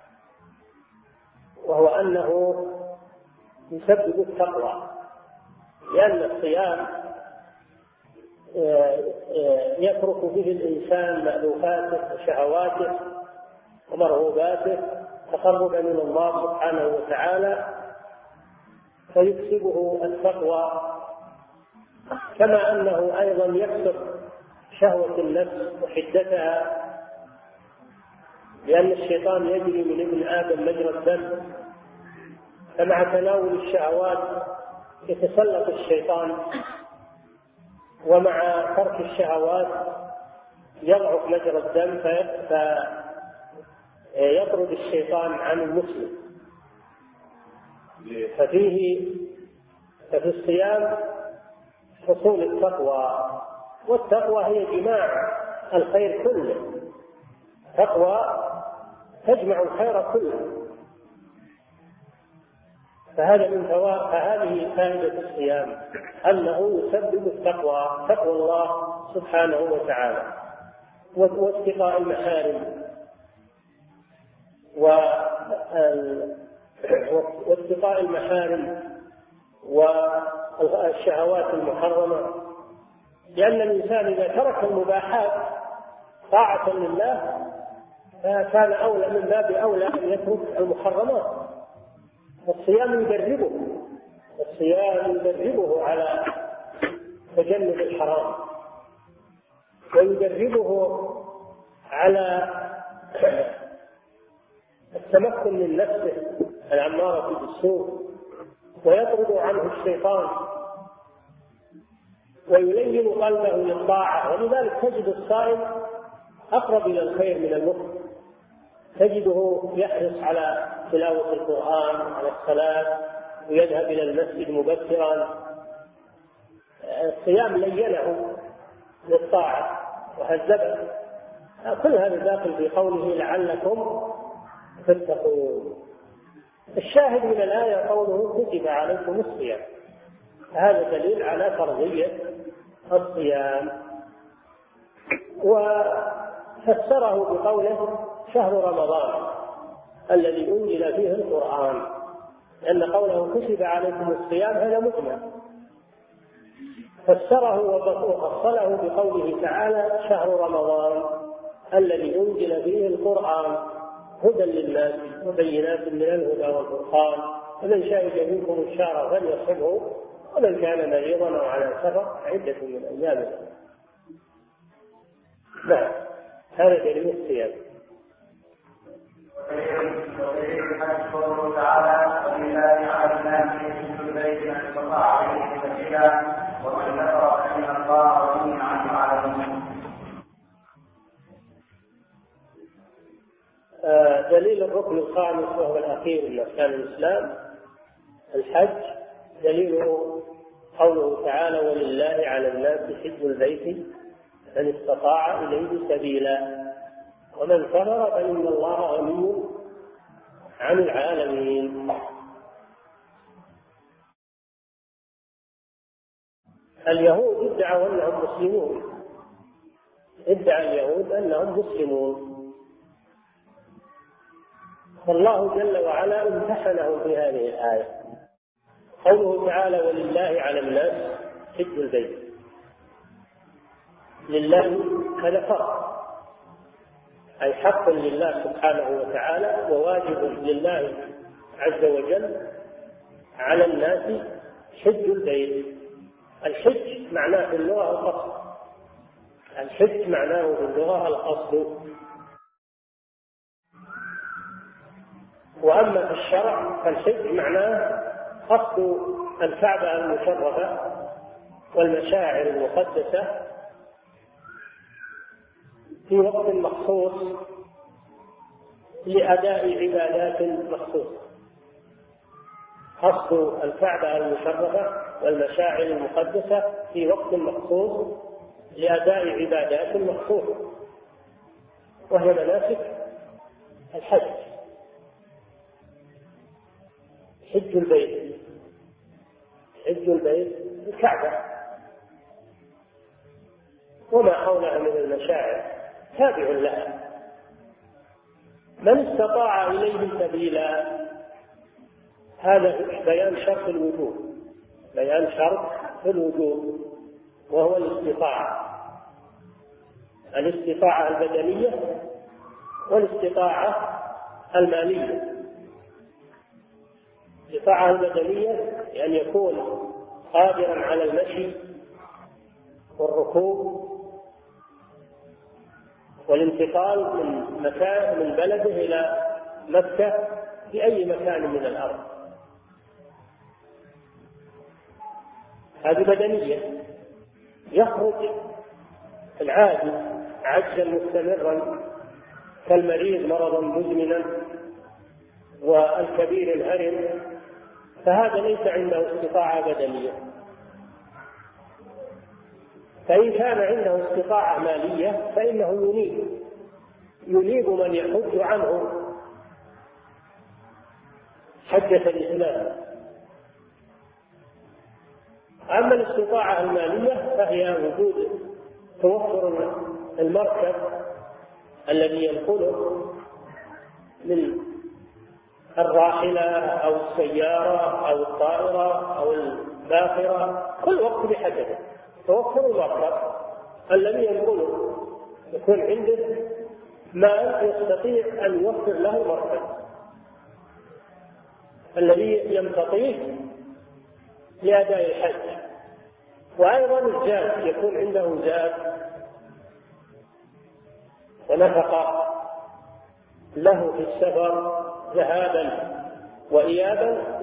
وهو أنه يسبب التقوى، لأن الصيام يترك به الإنسان مألوفاته وشهواته ومرغوباته تقربا من الله سبحانه وتعالى، فيكسبه التقوى، كما أنه أيضا يكسب شهوة النفس وحدتها، لأن الشيطان يجري من ابن آدم مجرى الدم، فمع تناول الشهوات يتسلط الشيطان، ومع ترك الشهوات يضعف مجرى الدم فيطرد الشيطان عن المسلم. ففي الصيام حصول التقوى، والتقوى هي جماع الخير كله، تقوى تجمع الخير كله. فهذه فائدة الصيام، أنه يسبب التقوى، تقوى الله سبحانه وتعالى، واتقاء المحارم واتقاء المحارم والشهوات المحرمة، لأن الإنسان إذا ترك المباحات طاعة لله فكان أولى من باب أولى أن يترك المحرمات. الصيام يدربه على تجنب الحرام، ويدربه على التمكن من نفسه الأمارة بالسوء، ويطرد عنه الشيطان، ويلين قلبه للطاعة. ولذلك تجد الصائم أقرب إلى الخير من المفطر، تجده يحرص على تلاوة القرآن على الصلاة، ويذهب إلى المسجد مبكرا. الصيام لينه للطاعة وهذبه. كل هذا داخل في قوله لعلكم تتقون. الشاهد من الآية قوله كتب عليكم الصيام، هذا دليل على فرضية الصيام، وفسره بقوله شهر رمضان الذي أنزل فيه القرآن، لأن قوله كتب عليكم الصيام هذا مجمل، فسره وفصله بقوله تعالى شهر رمضان الذي أنزل فيه القرآن هدى للناس وبينات من الهدى والفرقان، فمن شهد منكم الشهر فليصمه، ومن كان مريضا أو على سفر عدة من أيام. نعم، هذا دليل الصيام. قوله تعالى ولله على الناس حج البيت من استطاع عليه سبيلا ومن كفر فإن الله غني عنه على دليل الركن الخامس وهو الأخير من أركان الإسلام الحج، دليله قوله تعالى ولله على الناس حج البيت من استطاع إليه سبيلا ومن كفر فإن الله غني عن العالمين. اليهود ادعوا أنهم مسلمون، ادعى اليهود أنهم مسلمون، فالله جل وعلا امتحنهم في هذه الآية. قوله تعالى: ولله على الناس حج البيت. لله هذا فرض، أي حق لله سبحانه وتعالى وواجب لله عز وجل على الناس حج البيت. الحج معناه في اللغة القصد، الحج معناه في اللغة القصد، وأما في الشرع فالحج معناه قصد الكعبة المشرفة والمشاعر المقدسة في وقت مخصوص لأداء عبادات مخصوصة. قصد الكعبة المشرفة والمشاعر المقدسة في وقت مخصوص لأداء عبادات مخصوصة، وهي مناسك الحج. حج البيت، حج البيت الكعبة وما حولها من المشاعر تابع لها. من استطاع إليه سبيلا، هذا بيان شرط الوجوب، بيان شرط الوجوب وهو الاستطاعة، الاستطاعة البدنية والاستطاعة المالية. الاستطاعة البدنية أن يكون قادرا على المشي والركوب والانتقال من مكان من بلده إلى مكة في أي مكان من الأرض، هذه بدنية. يخرج العاجز عجزا مستمرا كالمريض مرضا مزمنا والكبير الهرم، فهذا ليس عنده استطاعة بدنية. فإن كان عنده استطاعة مالية فإنه ينيب من يحج عنه حجة الإسلام. أما الاستطاعة المالية فهي وجود توفر المركب الذي ينقله من الراحلة أو السيارة أو الطائرة أو الباخرة، كل وقت بحسبه. توفر المركب الذي ينقله، يكون عنده مال يستطيع أن يوفر له المركب الذي يمتطيه لأداء الحج. وأيضا الزاد، يكون عنده زاد ونفقة له في السفر ذهابا وإيابا،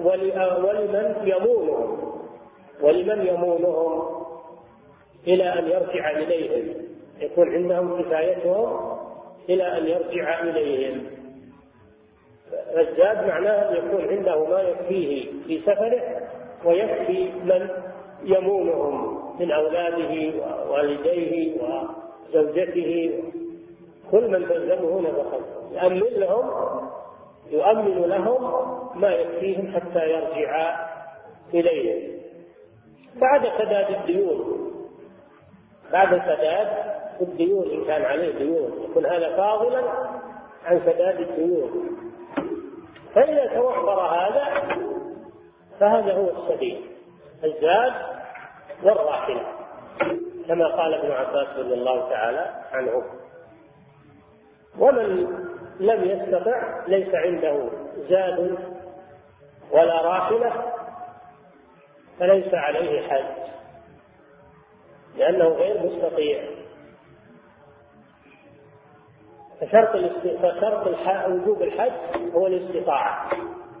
ولمن يمونهم إلى أن يرجع إليهم، يكون عندهم كفايتهم إلى أن يرجع إليهم. الزاد معناه أن يكون عنده ما يكفيه في سفره ويكفي من يمونهم من أولاده ووالديه وزوجته، كل من تلزمه نفقه يؤمن لهم ما يكفيهم حتى يرجع إليهم. بعد سداد الديون، بعد سداد الديون إن كان عليه ديون يكون هذا فاضلا عن سداد الديون. فإذا توفر هذا فهذا هو السبيل، الزاد والراحلة، كما قال ابن عباس رضي الله تعالى عنه. ومن لم يستطع ليس عنده زاد ولا راحلة فليس عليه حج، لأنه غير مستطيع. فشرط وجوب الحج هو الاستطاعة.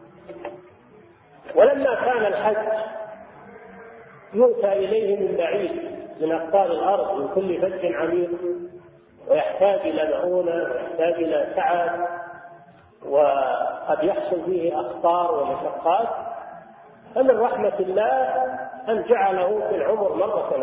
ولما كان الحج يؤتى إليه من بعيد من أقطار الأرض من كل فج عميق، ويحتاج إلى مؤونة ويحتاج إلى تعب، وقد يحصل فيه أخطار ومشقات، فمن رحمة الله أن جعله في العمر مرة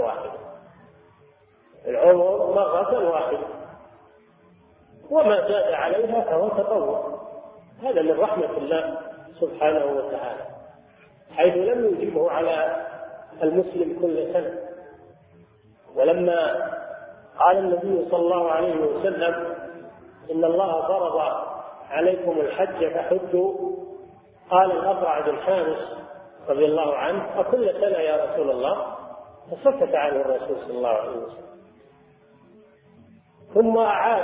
واحدة، وما زاد عليها فهو تطوع. هذا من رحمة الله سبحانه وتعالى، حيث لم يجبه على المسلم كل سنة. ولما قال النبي صلى الله عليه وسلم إن الله فرض عليكم الحج فحجوا، قال الأقرع بن حابس رضي الله عنه: أكل سنة يا رسول الله؟ فسكت عنه الرسول صلى الله عليه وسلم، ثم أعاد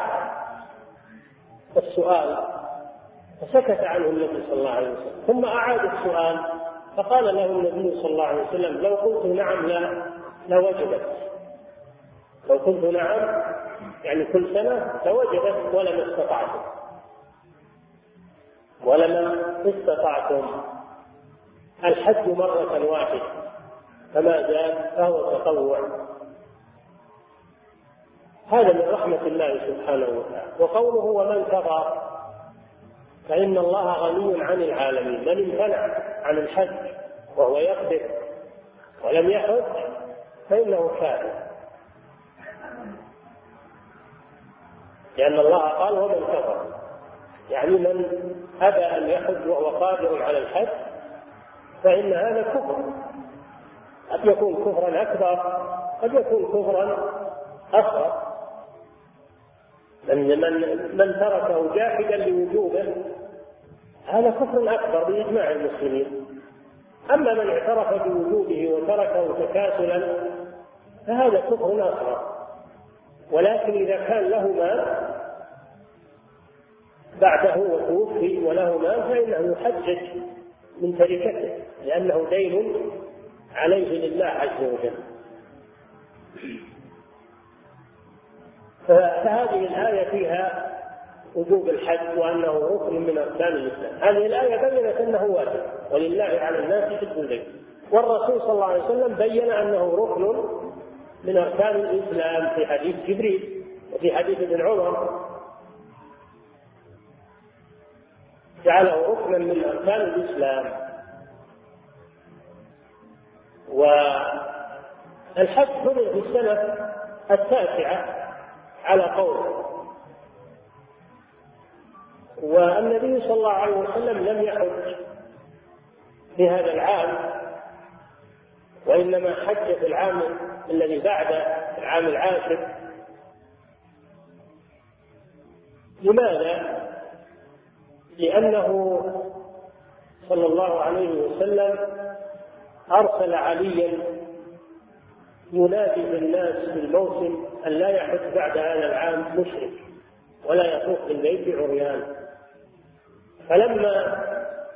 السؤال فسكت عنه النبي صلى الله عليه وسلم، ثم أعاد السؤال فقال له النبي صلى الله عليه وسلم: لو قلت نعم لوجبت. لو قلت نعم يعني كل سنة لوجبت ولما استطعتم. الحج مرة واحدة فما زاد فهو تطوع. هذا من رحمة الله سبحانه وتعالى. وقوله ومن كفر فإن الله غني عن العالمين. من امتنع عن الحج وهو يقدر ولم يحج فإنه كافر، لأن الله قال ومن كفر، يعني من أبى أن يحج وهو قادر على الحج فإن هذا كفر. قد يكون كفرا أكبر، قد يكون كفرا أصغر. من تركه جاحدا لوجوبه هذا كفر أكبر بإجماع المسلمين. أما من اعترف بوجوبه وتركه تكاسلا فهذا كفر أصغر. ولكن إذا كان له مال بعده وتوفي وله مال فإنه يحجج من تركته، لأنه دين عليه لله عز وجل. فهذه الآية فيها وجوب الحج وأنه ركن من أركان الإسلام. هذه الآية بيّنت أنه واجب ولله على الناس حج البيت، والرسول صلى الله عليه وسلم بيّن أنه ركن من أركان الإسلام في حديث جبريل وفي حديث ابن عمر، جعله ركنا من أركان الإسلام. والحج فرض في السنة 9 على قول، والنبي صلى الله عليه وسلم لم يحج في هذا العام، وإنما حج في العام الذي بعد العام 10. لماذا؟ لأنه صلى الله عليه وسلم أرسل عليا ينادي بالناس في الموسم أن لا يحج بعد هذا العام مشرك ولا يطوف بالبيت عريان. فلما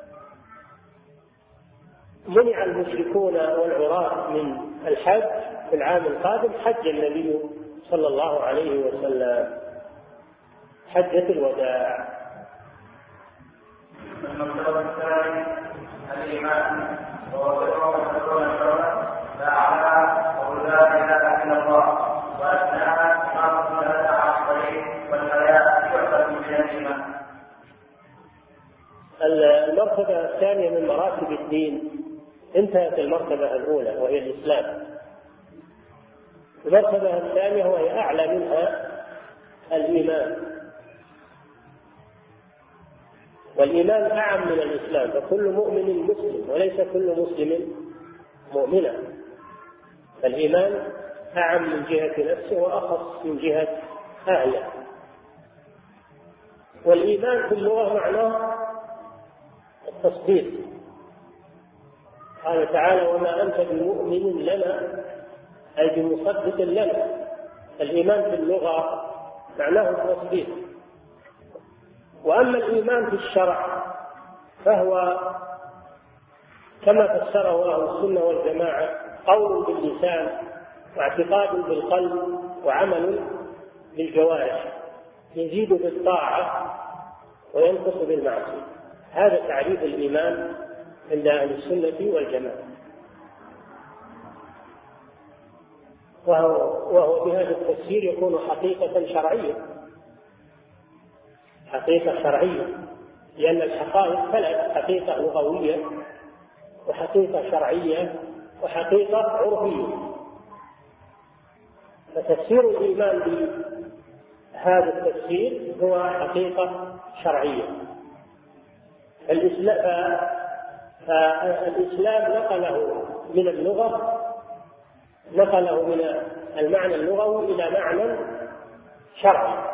منع المشركون والعراة من الحج في العام القادم حج النبي صلى الله عليه وسلم حجة الوداع. المرتبة الثانية الإيمان، وهو تكون لا أعلى وقل لا إله إلا الله، وأثناء إقامة الصلاة على الطريق والحياة يعبد من الإيمان. المرتبة الثانية من مراتب الدين انتهت المرتبة الأولى وهي الإسلام. المرتبة الثانية وهي أعلى منها الإيمان، والإيمان أعم من الإسلام، فكل مؤمن مسلم وليس كل مسلم مؤمنا. فالإيمان أعم من جهة نفسه وأخص من جهة أهله. والإيمان في اللغة معناه التصديق. قال تعالى وما أنت بمؤمن لنا أي بمصدق لنا. الإيمان في اللغة معناه التصديق. وأما الإيمان في الشرع فهو كما فسره أهل السنة والجماعة قول باللسان واعتقاد بالقلب وعمل بالجوارح، يزيد بالطاعة وينقص بالمعصية. هذا تعريف الإيمان عند أهل السنة والجماعة، وهو بهذا التفسير يكون حقيقة شرعية، حقيقة شرعية، لأن الحقائق ثلاث: حقيقة لغوية وحقيقة شرعية وحقيقة عرفية. فتفسير الإيمان بهذا التفسير هو حقيقة شرعية. فالإسلام نقله من اللغة، نقله من المعنى اللغوي إلى معنى شرعي.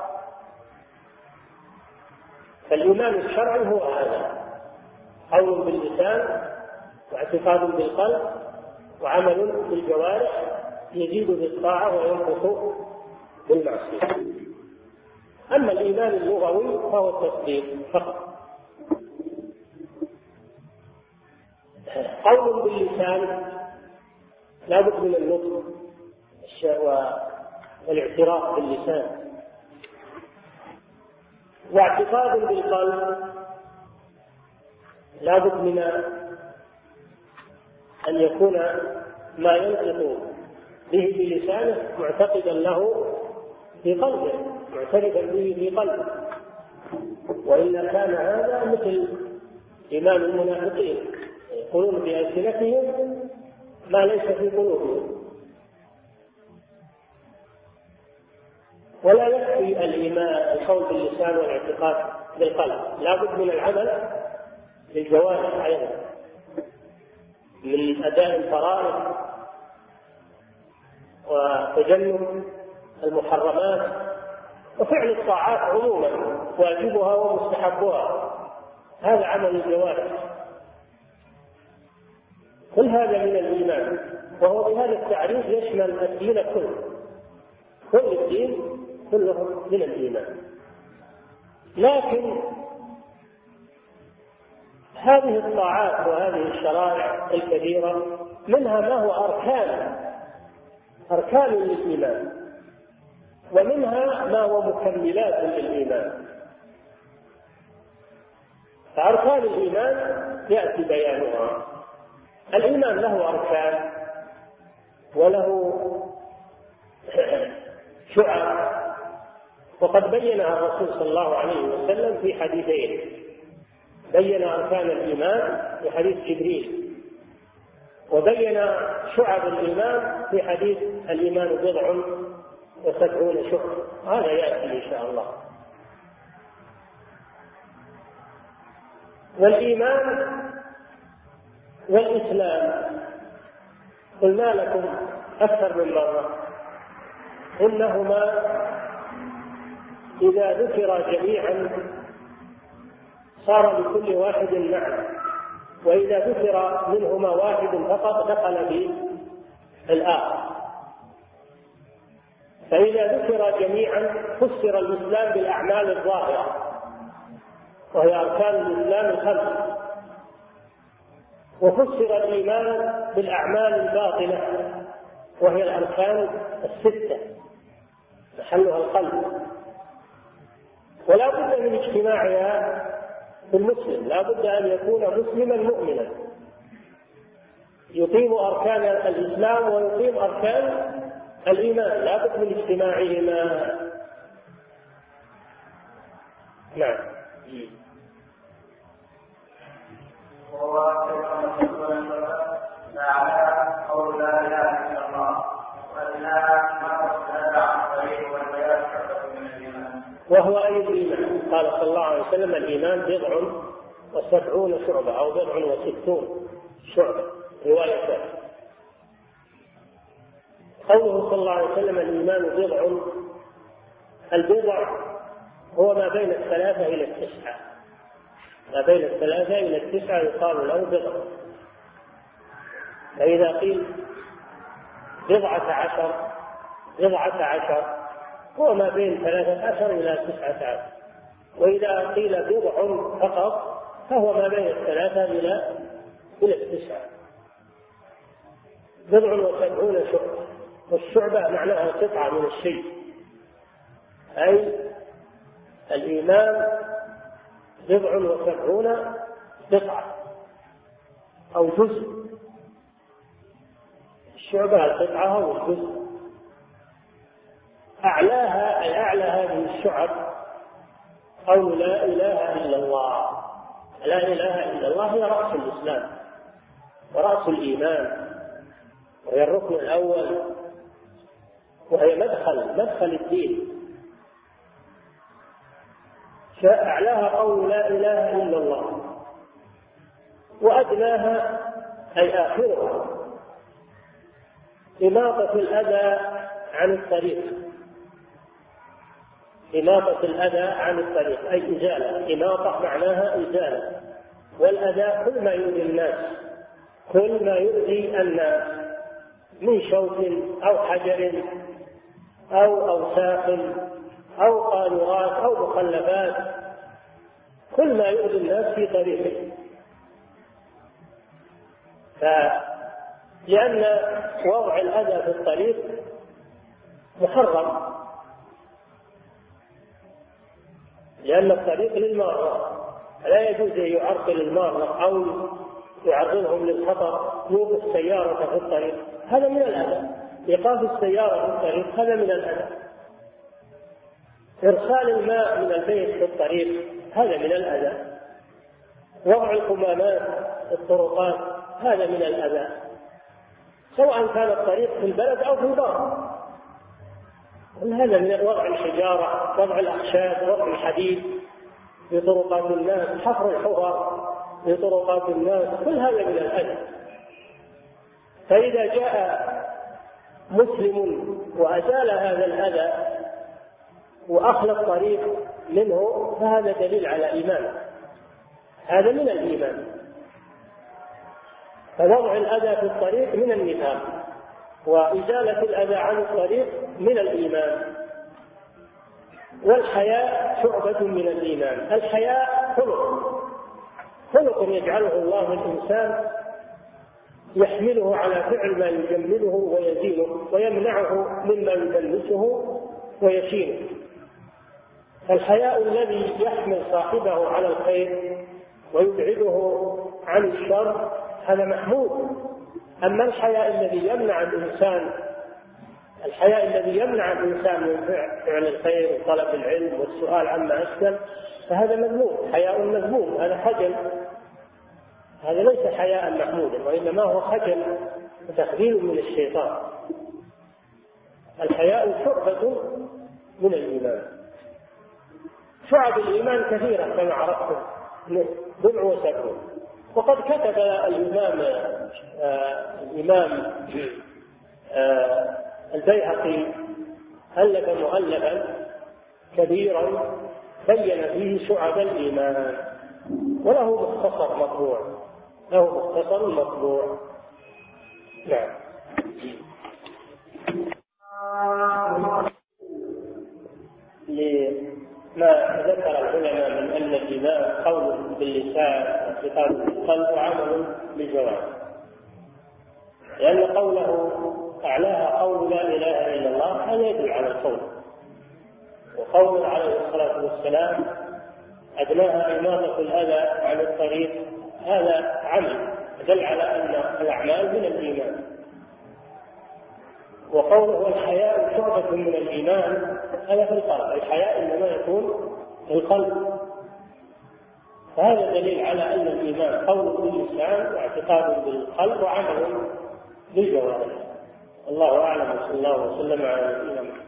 فالإيمان الشرعي هو هذا: قول باللسان واعتقاد بالقلب وعمل بالجوارح، يزيد بالطاعة وينقص بالمعصية. أما الإيمان اللغوي فهو التصديق فقط. قول باللسان لا بد من النطق والاعتراف باللسان، واعتقاد بالقلب لا بد من أن يكون ما ينطق به بلسانه معتقدا له في قلبه، معترفا به في قلبه، وإلا كان هذا مثل إيمان المنافقين، يقولون بألسنتهم ما ليس في قلوبهم. ولا يكفي الإيمان القول باللسان والاعتقاد بالقلب، لا بد من العمل بالجوارح أيضا، من أداء الفرائض وتجنب المحرمات وفعل الطاعات عموما، واجبها ومستحبها، هذا عمل الجوارح. كل هذا من الإيمان، وهو بهذا التعريف يشمل الدين كله، كل الدين كله من الإيمان. لكن هذه الطاعات وهذه الشرائع الكثيرة منها ما هو أركان للإيمان، ومنها ما هو مكملات للإيمان. فأركان الإيمان يأتي بيانها. الإيمان له أركان وله شعب، وقد بينها الرسول صلى الله عليه وسلم في حديثين. بين أركان الإيمان في حديث جبريل، وبين شعب الإيمان في حديث الإيمان 70 شعبة. هذا يأتي إن شاء الله. والإيمان والإسلام قلنا لكم أكثر من مرة إنهما إذا ذكر جميعا صار لكل واحد معنى، وإذا ذكر منهما واحد فقط دخل بالآخر. فإذا ذكر جميعا فسر الإسلام بالأعمال الظاهرة وهي أركان الإسلام 5، وفسر الإيمان بالأعمال الباطنة وهي الأركان 6 محلها القلب. ولا بد من اجتماعها في المسلم، لا بد أن يكون مسلما مؤمنا يقيم أركان الإسلام ويقيم أركان الإيمان، لا بد من اجتماعهما. نعم. قول لا اله الا الله وانها ما تدافع عن الطريق والبيان من الايمان، وهو اي الايمان. قال صلى الله عليه وسلم: الايمان 70 شعبه او 60 شعبه، روايه. قوله صلى الله عليه وسلم: الايمان البضع هو ما بين 3 إلى 9، ما بين 3 إلى 9 يقال له بضع. فإذا قيل 19 هو ما بين 13 إلى 19، وإذا قيل بضع فقط فهو ما بين 3 إلى 9. 70 شعبة، والشعبة معناها قطعة من الشيء، أي الإيمان 70 قطعة أو جزء. الشعبة القطعة والجزء. أعلاها أي أعلى هذه الشعب قول لا إله إلا الله. لا إله إلا الله هي رأس الإسلام ورأس الإيمان، وهي الركن الأول، وهي مدخل الدين. أعلاها قول لا إله إلا الله، وأدناها أي آخرها إماطة الأذى عن الطريق. إماطة الأذى عن الطريق أي إزالة. إماطة معناها إزالة، والأذى كل ما يؤذي الناس، كل ما يؤذي الناس من شوك أو حجر أو أوساخ أو قاذورات أو مخلفات، كل ما يؤذي الناس في طريقه. لأن وضع الأذى في الطريق محرم، لأن الطريق للمارة، لا يجوز أن يعرقل المارة أو يعرضهم للخطر. يوقف السيارة في الطريق هذا من الأذى، إيقاف السيارة في الطريق هذا من الأذى، إرسال الماء من البيت في الطريق هذا من الأذى، وضع القمامات في الطرقات هذا من الأذى، سواء كان الطريق في البلد أو في البر. هذا من وضع الحجارة، وضع الأخشاب، وضع الحديد في طرقات الناس، حفر الحفر في طرقات الناس، كل هذا من الأذى. فإذا جاء مسلم وأزال هذا الأذى وأخلى الطريق منه فهذا دليل على إيمانه، هذا من الإيمان. فوضع الأذى في الطريق من النفاق، وإزالة الأذى عن الطريق من الإيمان. والحياء شعبة من الإيمان. الحياء خلق يجعله الله الإنسان يحمله على فعل ما يجمله ويزينه ويمنعه مما يدنسه ويشينه. الحياء الذي يحمل صاحبه على الخير ويبعده عن الشر هذا محمود. أما الحياء الذي يمنع الإنسان من فعل الخير وطلب العلم والسؤال عما أشكل فهذا مذموم، حياء مذموم، هذا خجل، هذا ليس حياء محمودا، وإنما هو خجل وتخذيل من الشيطان. الحياء شعبة من الإيمان. شعب الإيمان كثيرة كما عرفتم، 70. وقد كتب الإمام البيهقي ألف مؤلفا كبيرا بين فيه شعب الإيمان، وله مختصر مطبوع. نعم. لما ذكر العلماء من أن الإيمان قول باللسان واعتقاد بالقلب وعمل بالجوارح، لأن قوله أعلاها قول لا إله إلا الله هذا يدل على القول، وقول عليه الصلاة والسلام أدناها إماطة الأذى عن الطريق هذا عمل دل على أن الأعمال من الإيمان. وقوله الحياء شعبة من الإيمان هذا في القلب، الحياء إنما يكون في القلب، فهذا دليل على أن الإيمان قول باللسان واعتقاد بالقلب وعمل بالجوارح. الله أعلم، وصلى الله وسلم على نبينا محمد.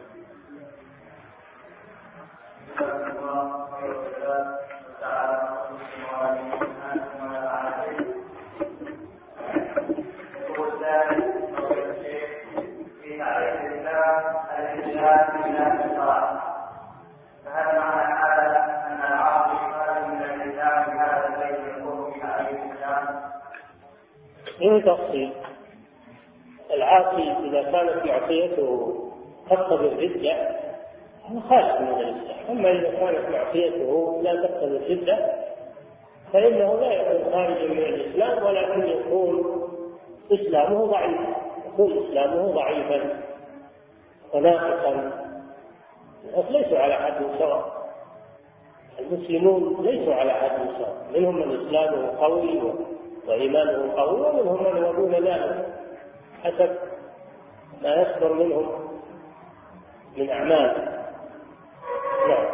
فهل معنى هذا أن العاصي خارج من الإسلام بهذا الذي يقوم بتعريف الإسلام؟ من تفصيل العاصي إذا كانت معصيته تقتضي الردة هذا خارج من الإسلام، أما إذا كانت معصيته لا تقتضي الردة فإنه لا يكون خارجا من الإسلام، ولكن يكون إسلامه ضعيفا وناقصا. ليسوا على حد سواء، المسلمون ليسوا على حد سواء، منهم من إسلامه قوي وإيمانه قوي، ومنهم من هو دون ذلك حسب ما يصدر منهم من أعمال. نعم.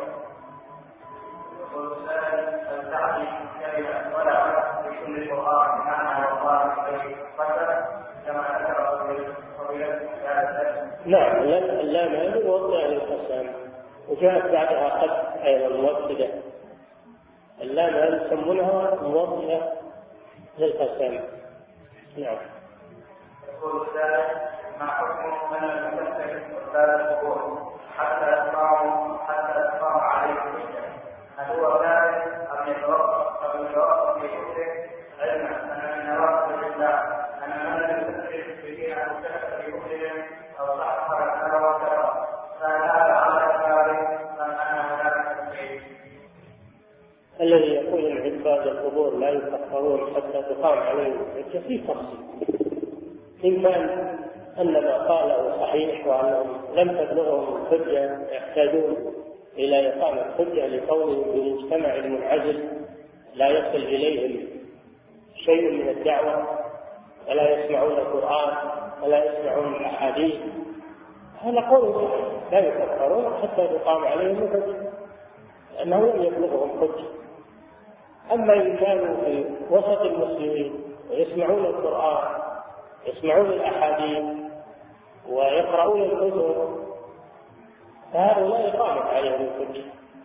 نعم، اللام هذه موضع للقسم، وجاءت بعدها قد أيضا موحدة. اللام هذه يسمونها موضع للقسم. نعم. يقول الثالث: ما حكم من المكفر وثالث القبور حتى يقام عليه الحجة؟ هل هو كافر أم يتوقف في كفره علما أن من نواقض الإسلام أن من لم يكفر به أن يكفر في كفره أو تأخر كذا وكذا، فهل هذا عمل كافر أم أنه لا تكفير؟ الذي يقول ان عباد القبور لا يكفرون حتى تقام عليهم الحجة فيه تفصيل. إن كان أن ما قاله صحيح وأنهم لم تبلغهم الحجة يحتاجون إلى إقامة الحجة لقولهم بالمجتمع المنعزل لا يصل إليهم شيء من الدعوة ولا يسمعون القرآن ولا يسمعون الأحاديث، هذا قول صحيح لا يكفرون حتى تقام عليهم الحجة لأنه لم يبلغهم حجة. أما إن كانوا في وسط المسلمين ويسمعون القرآن يسمعون الأحاديث ويقرؤون الكتب فهؤلاء قامت عليهم الحجة،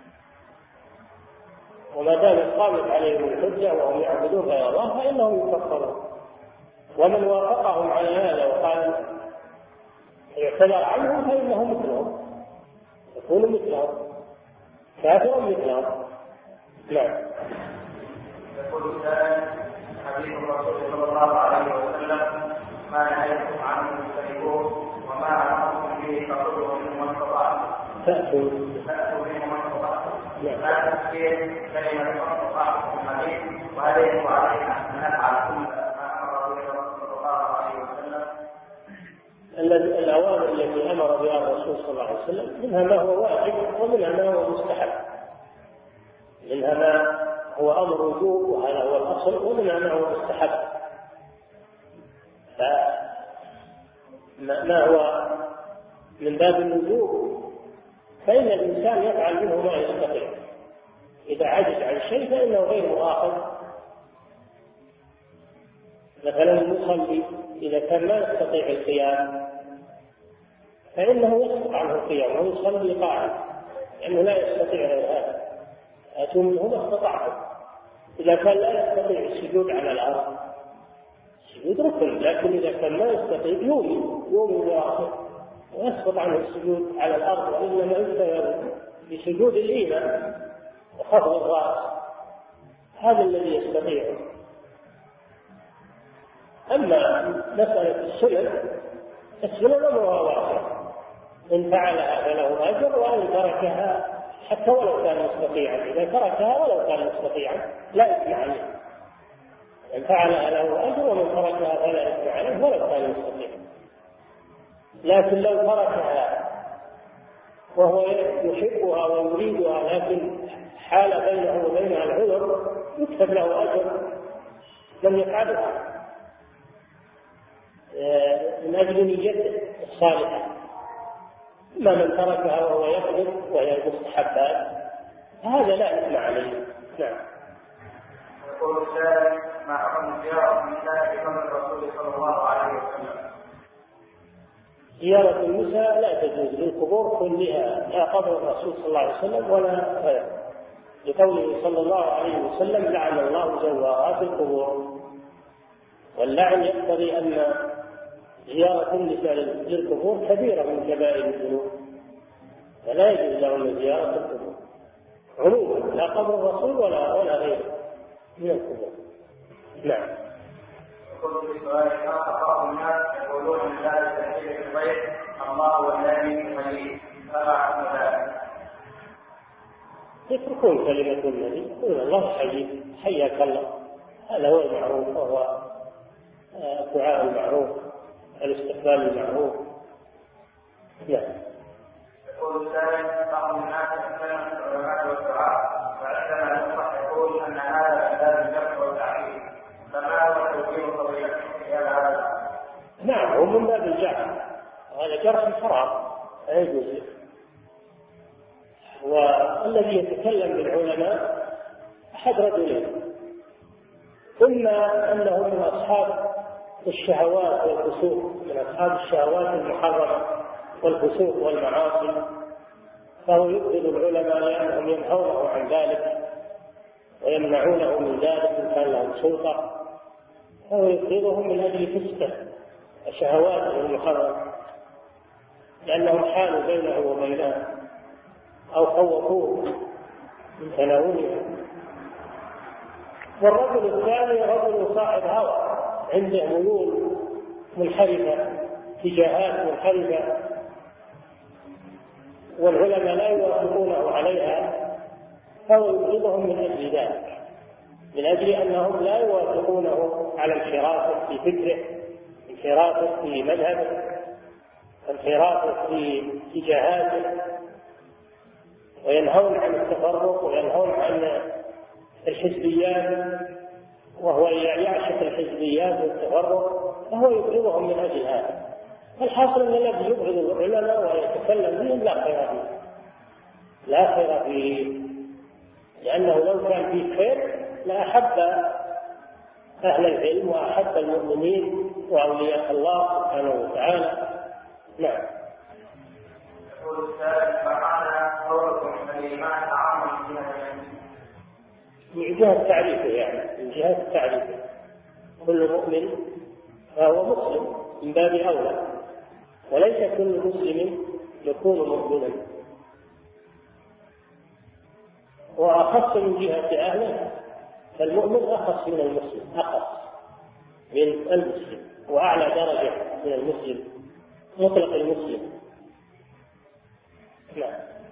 وما دامت قامت عليهم الحجة وهم يعبدون غير الله فإنهم يكفرون. ومن وافقهم على هذا وقال يعتذر عنهم فإنه مثلهم، يكون مثلهم كافر مثلهم. نعم. يقول السائل: حديث الرسول صلى الله عليه وسلم: ما نهيتم عنه فاجتنبوه وما امرتم به فخذوا منه ما استطعتم. تأتوا منه ما استطعتم. نعم. لا تكفير كلمة ما استطعتم في الحديث، وهل يجب علينا أن نفعل كل ما أمر به الرسول صلى الله عليه وسلم؟ الأوامر التي أمر بها الرسول صلى الله عليه وسلم منها ما هو واجب ومنها ما هو مستحب، منها ما هو أمر وجوب وهذا هو الأصل، ومنها ما هو مستحب. ما هو من باب الوجوب فإن الإنسان يفعل منه ما يستطيع، إذا عجز عن شيء فإنه غير مؤاخذ. مثلا المصلي إذا كان لا يستطيع القيام فإنه يسقط عنه القيام ويصلي قاعد لأنه لا يستطيع هذا، آتوا منه ما استطعتم. إذا كان لا يستطيع السجود على الأرض السجود ركن، لكن إذا كان ما يستطيع يومي وآخر ويسقط عنه السجود على الأرض، وإنما يبتغى بسجود الإيمان وخفض الرأس، هذا الذي يستطيع. أما مسألة السنن أمرها واسع، إن فعلها فله أجر وإن تركها حتى ولو كان مستطيعا، إذا تركها ولو كان مستطيعا لا إثم عليه، إن فعلها له أجر ومن تركها فلا إثم عليه ولو كان مستطيعا. لكن لو تركها وهو يحبها ويريدها لكن حال بينه وبينها العذر يكتب له أجر لم يفعلها من أجل نيته الصالحة. أما من تركها وهو يقصد وهي المستحبات هذا لا إثم عليه. نعم. يقول السائل: ما حكم زيارة النساء في قبر الرسول صلى الله عليه وسلم؟ زيارة النساء لا تجوز للقبور كلها، لا قبر الرسول صلى الله عليه وسلم ولا غيره، لقوله صلى الله عليه وسلم: لعن الله زوارات القبور. واللعن يقتضي أن زيارة النساء للقبور كبيرة من كبائر الذنوب، فلا يجوز لهم زيارة القبور عموما، لا قبر الرسول ولا غيره من القبور. نعم. يقول في سؤال آخر: بعض الناس يقولون من ذلك تنزيل البيت الله والنبي خليل، فما حكم ذلك؟ يتركون كلمة النبي، يقول الله حي حياك الله، هذا هو المعروف، وهو الدعاء المعروف، الاستقبال المعروف. نعم. يقول الثالث: بعض الناس يتكلم عن العلماء والدعاء فعندما يصح يقول أن هذا من باب الجمع والتعليم، فما هو توجيه فضيلته في هذا؟ نعم، هو من باب الجرح، وهذا جرح حرام لا يجوز. والذي يتكلم بالعلماء أحد رجلين: إما أنه من أصحاب الشهوات والفسوق، من أصحاب الشهوات المحرمة والفسوق والمعاصي، فهو يبغض العلماء لأنهم ينهونه عن ذلك ويمنعونه من ذلك إن كان لهم سلطة، أو يبغضهم من أجل فسقه وشهواته المحرمة، لأنهم حالوا بينه وبينها أو خوفوه من تناولها. والرجل الثاني رجل صاحب هوى، عنده ميول منحرفة، اتجاهات منحرفة، والعلماء لا يوافقونه عليها، فهو يبغضهم من أجل ذلك، من أجل أنهم لا يوافقونه على انحرافه في فكره، انحرافه في مذهبه، انحرافه في اتجاهاته، وينهون عن التفرق وينهون عن الحزبيات، وهو يعشق الحزبيات والتفرق، فهو يبغضهم من أجل هذا. الحاصل أن الذي يبغض العلماء ويتكلم بهم لا خير فيه، لا خير فيه، لأنه لو كان فيه خير لأحب أهل العلم وأحب المؤمنين وأولياء الله سبحانه وتعالى. نعم. يقول السائل: فمعنى قولكم الإيمان أعم من جهة تعريفه، يعني من جهة تعريفه كل مؤمن فهو مسلم من باب أولى، وليس كل مسلم يكون مؤمنا، وأخص من جهة أهله، فالمؤمن أخص من المسلم، أخص من المسلم، وأعلى درجة من المسلم، مطلق المسلم. نعم.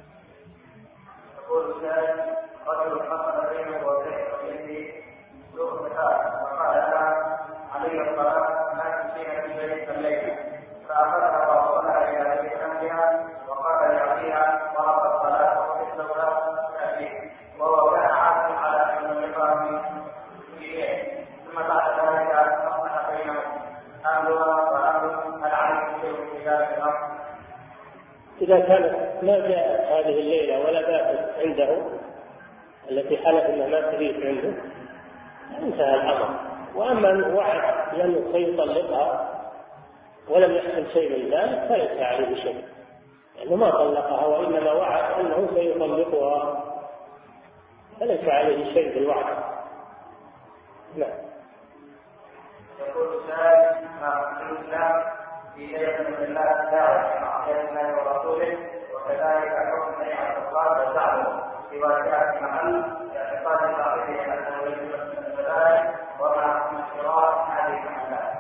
يقول السائل: رجل حصل بينه وبين ابنته سوء الزكاة، وقال لها علي الصلاة ما تمشين في بيت الليل، فأخذها ووصلها إلى بيت أهلها وقال لأخيها ضرب الصلاة وحفظها تأتيه، وهو كان عازما على أن يقام في بيته، ثم بعد ذلك أصلح بينهم أهلها وأهله، هل عليهم شيء في ذلك الأمر؟ إذا كانت ما جاءت هذه الليلة ولا باتت عنده التي حلف أنها ما تبيت عنده، انتهى الأمر. وأما أنه وعد لأنه سيطلقها ولم يحصل شيء من ذلك فليس عليه شيء، لأنه ما طلقها وإنما وعد أنه سيطلقها، فليس عليه شيء بالوعد. نعم. يقول السائل: ما في الإسلام في شيء من الله تعالى معصية الله ورسوله، وكذلك حكم نعمة الله وزعمه في واجهات محل اعتقاد صاحبه أنه يجب البلاء ومع انشراح هذه المحلات.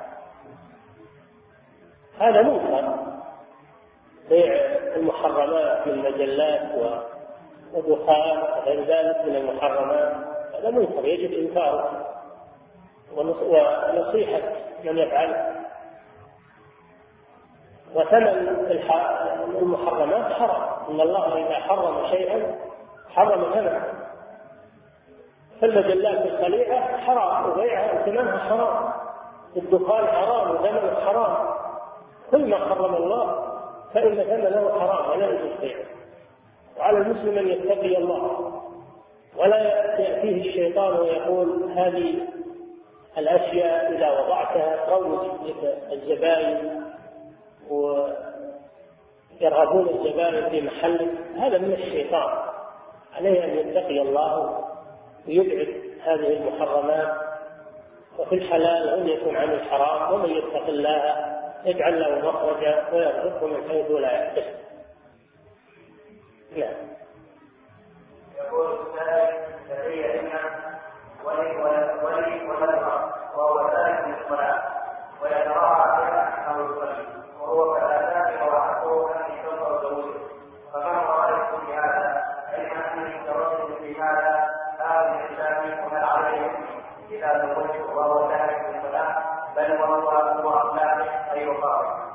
هذا منكر، بيع المحرمات من مجلات ودخان وغير ذلك من المحرمات، هذا منكر يجب إنكاره ونصيحة من يفعله. وثمن المحرمات حرام، إن الله إذا حرم شيئا حرم ثمنه، فالمجلات الخليعة حرام وبيعها وثمنها حرام، الدخان حرام وثمنه حرام، كل ما حرم الله فإن ثمنه حرام ولا يجوز بيعه. وعلى المسلم أن يتقي الله ولا يأتيه الشيطان ويقول هذه الأشياء إذا وضعتها تروج لك الزبائن ويرغبون الزبائن في محله، هذا من الشيطان. عليه أن يتقي الله ويبعد هذه المحرمات، وفي الحلال أن يكون عن الحرام، ومن يتق الله يجعل له مخرجا ويرزقه من حيث لا يحتسب. نعم. يقول السائل: لدي ابنة ولي ولدها وهو ذلك من الصلاة ويتراءى بها أنه يصلي، وهو كالآثام وحقه أن يكفر زوجه، فما رأيكم بهذا؟ علم أنني متردد في هذا هذا الإسلام، وهل عليه إذا زوجته وهو ذلك من الصلاة، بل وهو أخلاقه غير قابل.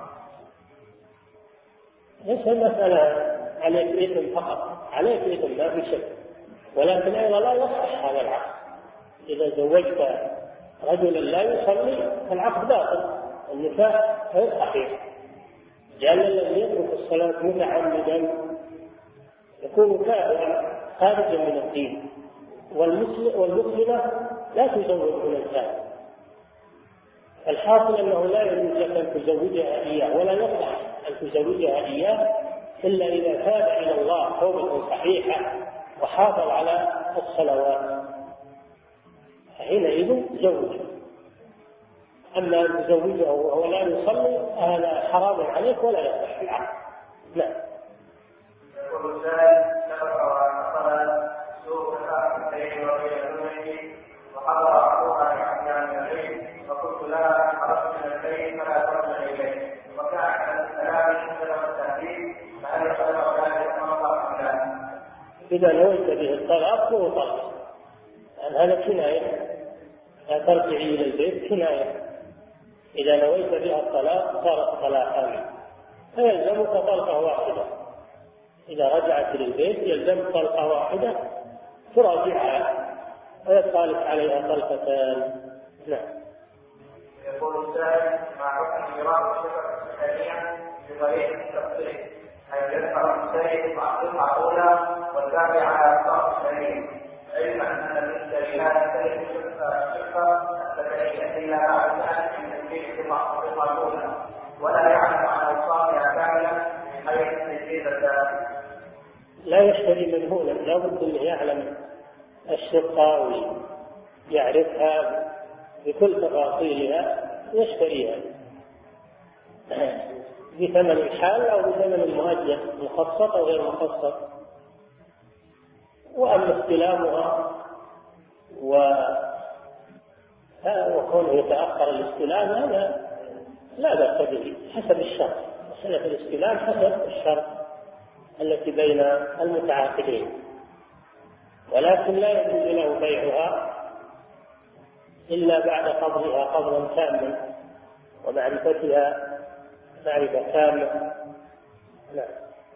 ليس المسألة عليك إثم فقط، عليك إثم ما في شك، ولكن أيضا لا يصح هذا العقد. إذا زوجت رجلا لا يصلي فالعقد باطل، النكاح غير صحيح، لأن الذي يترك الصلاة متعمدا يكون كافرا خارجا من الدين، والمسلمة لا تزوج من الكافر. الحاصل أنه لا يجوز لك أن تزوجها إياه، ولا يصح أن تزوجها إياه إلا إذا تاب إلى الله توبة صحيحة وحافظ على الصلوات، حينئذ زوجها. أما أن تزوجه وهو لا يصلي هذا حرام عليك ولا يصح العقد. نعم. يقول السائل: سبق وحصل سوء تفاهم بيني وبين زوجتي وحضر أخوها لأحيان الليل فقلت لها: خرجت من البيت فلا ترجع إليه، وكان الكلام سبب التهديد، فهل يعتبر ذلك مرة أم لا؟ إذا نويت به الطلاق فهو طلاق، هذا كناية، لا ترجعي إلى البيت كناية. إذا نويت بها الطلاق صارت طلاقا، فيلزمك طلقة واحدة. إذا رجعت للبيت يلزمك طلقة واحدة تراجعها ويطالق عليها طلقتان. نعم. يقول السائل: مع حكم إيراد الشفقة السكانية بطريقة التفصيل، حيث يدفع المشتري مع الأولى والباقي على الطرف الثاني، علما أن المشتري لا يمتلك الشفقة السكانية إلا بعد ذلك من تنفيذ القطعة الأولى، ولا يعلم عن أوصافها كاملة حيث تجديد الدائم. لا يشتري منهولا، لا بد أن يعلم الشقة ويعرفها بكل تفاصيلها يشتريها بثمن الحال أو بثمن مؤجل، مخصص أو غير مخصص. وأما استلامها وكونه يتأخر الاستلام هذا لا بأس به حسب الشرط. مسألة الاستلام حسب الشرط التي بين المتعاقدين، ولكن لا يجوز له بيعها إلا بعد قبضها قبضا تاما ومعرفتها معرفة تامة. نعم.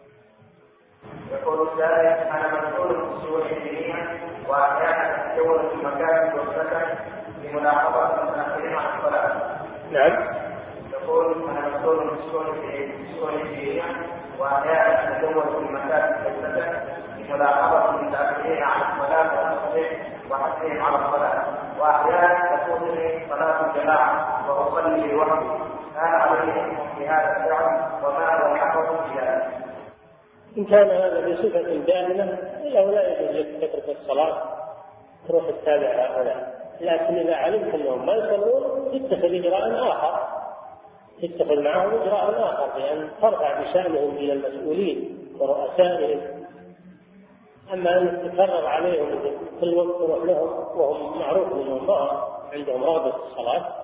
يقول السائل: أنا مسؤول في الشؤون الدينية وأحيانا أتجول في المكاتب والسكن لملاحظة المتأخرين عن الصلاة. نعم. يقول: أنا مسؤول في الشؤون الدينية وأحيانا أتجول في المكاتب والسكن لملاحظة المتأخرين عن الصلاة وحثهم على الصلاة، وأحيانا تكون صلاة الجماعة وأصلي لوحدي، هل علي في هذا الفعل وما هو الحكم في هذا؟ إن كان هذا بصفة دائمة فإنه لا يجوز لك تترك الصلاة تروح تتابع هؤلاء، لكن إذا علمت أنهم ما يصلون اتخذ إجراء آخر، اتخذ معهم إجراء آخر بأن ترفع بشأنهم إلى المسؤولين ورؤسائهم. أما أن تكرر عليهم كل وقت تروح لهم وهم معروف أنهم ما عندهم رغبة الصلاة،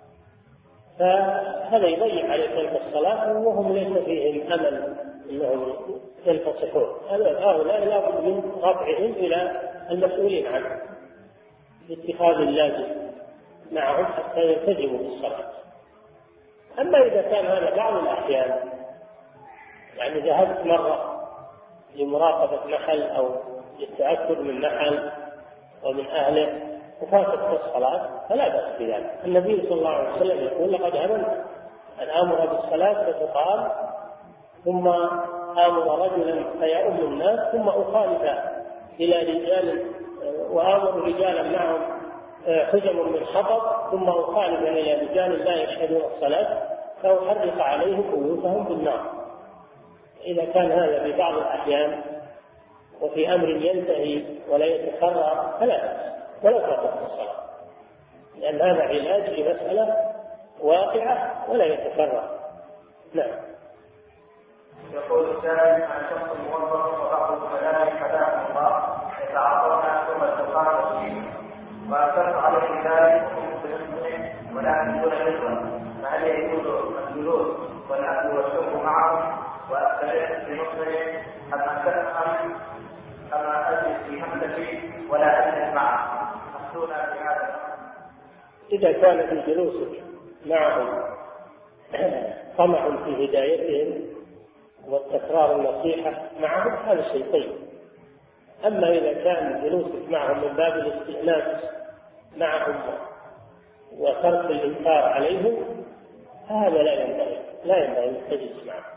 فهذا يضيع عليك تلك الصلاة وهم ليس فيهم أمل أنهم ينتصحون. هؤلاء لا بد من رفعهم إلى المسؤولين عنهم باتخاذ اللازم معهم حتى يلتزموا بالصلاة. أما إذا كان هذا بعض الأحيان، يعني ذهبت مرة لمراقبة محل أو للتأكد من محل ومن أهله وفاتت الصلاة فلا بأس بذلك. النبي صلى الله عليه وسلم يقول: لقد هممت أن آمر بالصلاة فتقام ثم آمر رجلا فيؤم الناس ثم أخالف إلى رجال وآمر رجالا معهم حزم من حطب ثم أخالف إلى رجال لا يشهدون الصلاة فأحرق عليهم بيوتهم بالنار. إذا كان هذا في بعض الأحيان وفي أمر ينتهي ولا يتكرر فلا بأس ولا تفوت الصلاة، لأن هذا علاج لمسألة واقعة ولا يتكرر. نعم. يقول السائل: عن شخص موظف وبعض الزملاء حداهم الله يتعاطون ثم التقاط فيه وأكثر عليه ذلك ولكن دون علم، فهل يجوز الجلوس والأكل والشرب معهم وأستعد بنصره أم أستفهم أما أجلس في همتي ولا أجلس معه؟ أفتونا في هذا. إذا كان في جلوسك معهم طمع في هدايتهم والتكرار النصيحة معهم هذا شيء طيب. أما إذا كان جلوسك معهم من باب الاستئناس معهم وترك الإنكار عليهم هذا لا ينبغي أن تجلس معهم.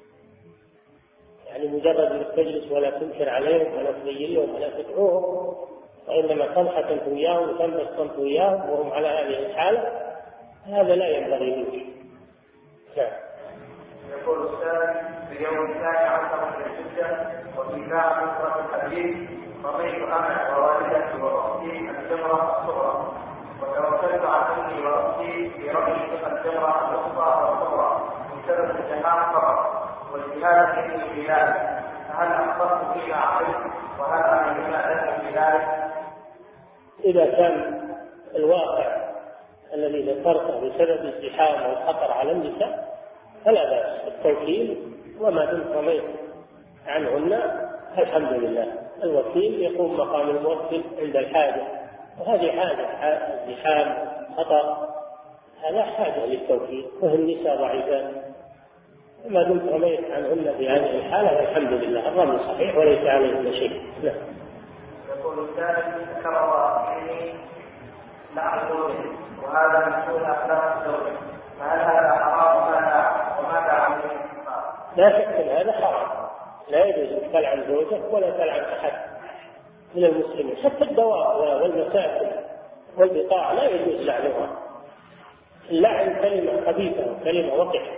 يعني مجرد أن تجلس ولا تنكر عليهم ولا تبين لهم ولا تدعوهم، وإنما تنحت وياهم وتنبسط وياهم وهم على هذه الحالة، هذا لا ينبغي منك. يقول السائل: في يوم 12 وفي ساعة نصرة الحديث رميت أنا ووالدتي وأختي الجمرة الصغرى، وتوكلت عن امي واختي في ربي الجمره الوسطى والصغرى بسبب الجهاد فقط والجهاد في بلاد، فهل اخطات فيما عملت وهل انا بما ادري في ذلك؟ إذا كان الواقع الذي ذكرته بسبب الزحام والخطر على النساء فلا بأس التوكيل، وما دمت رضيت عنهن الحمد لله. الوكيل يقوم مقام الموكل عند الحاجة، وهذه حاجة الزحام خطر، هذا حاجة للتوكيل، وهالنساء ضعيفات، ما دمت رضيت عنهن في هذه الحالة الحمد لله، الرمي صحيح وليس عليه شيء. نعم. يقول الثالث كرر فيه لعن زوجه وهذا من سوء اخلاق الزوجه، فهل هذا حرام وماذا عن لا شك ان هذا حرام، لا يجوز ان تلعن زوجك ولا تلعن احد من المسلمين، حتى الدواب والمساكن والبقاع لا يجوز لعنها. اللعن كلمه خبيثه وكلمه وقحه،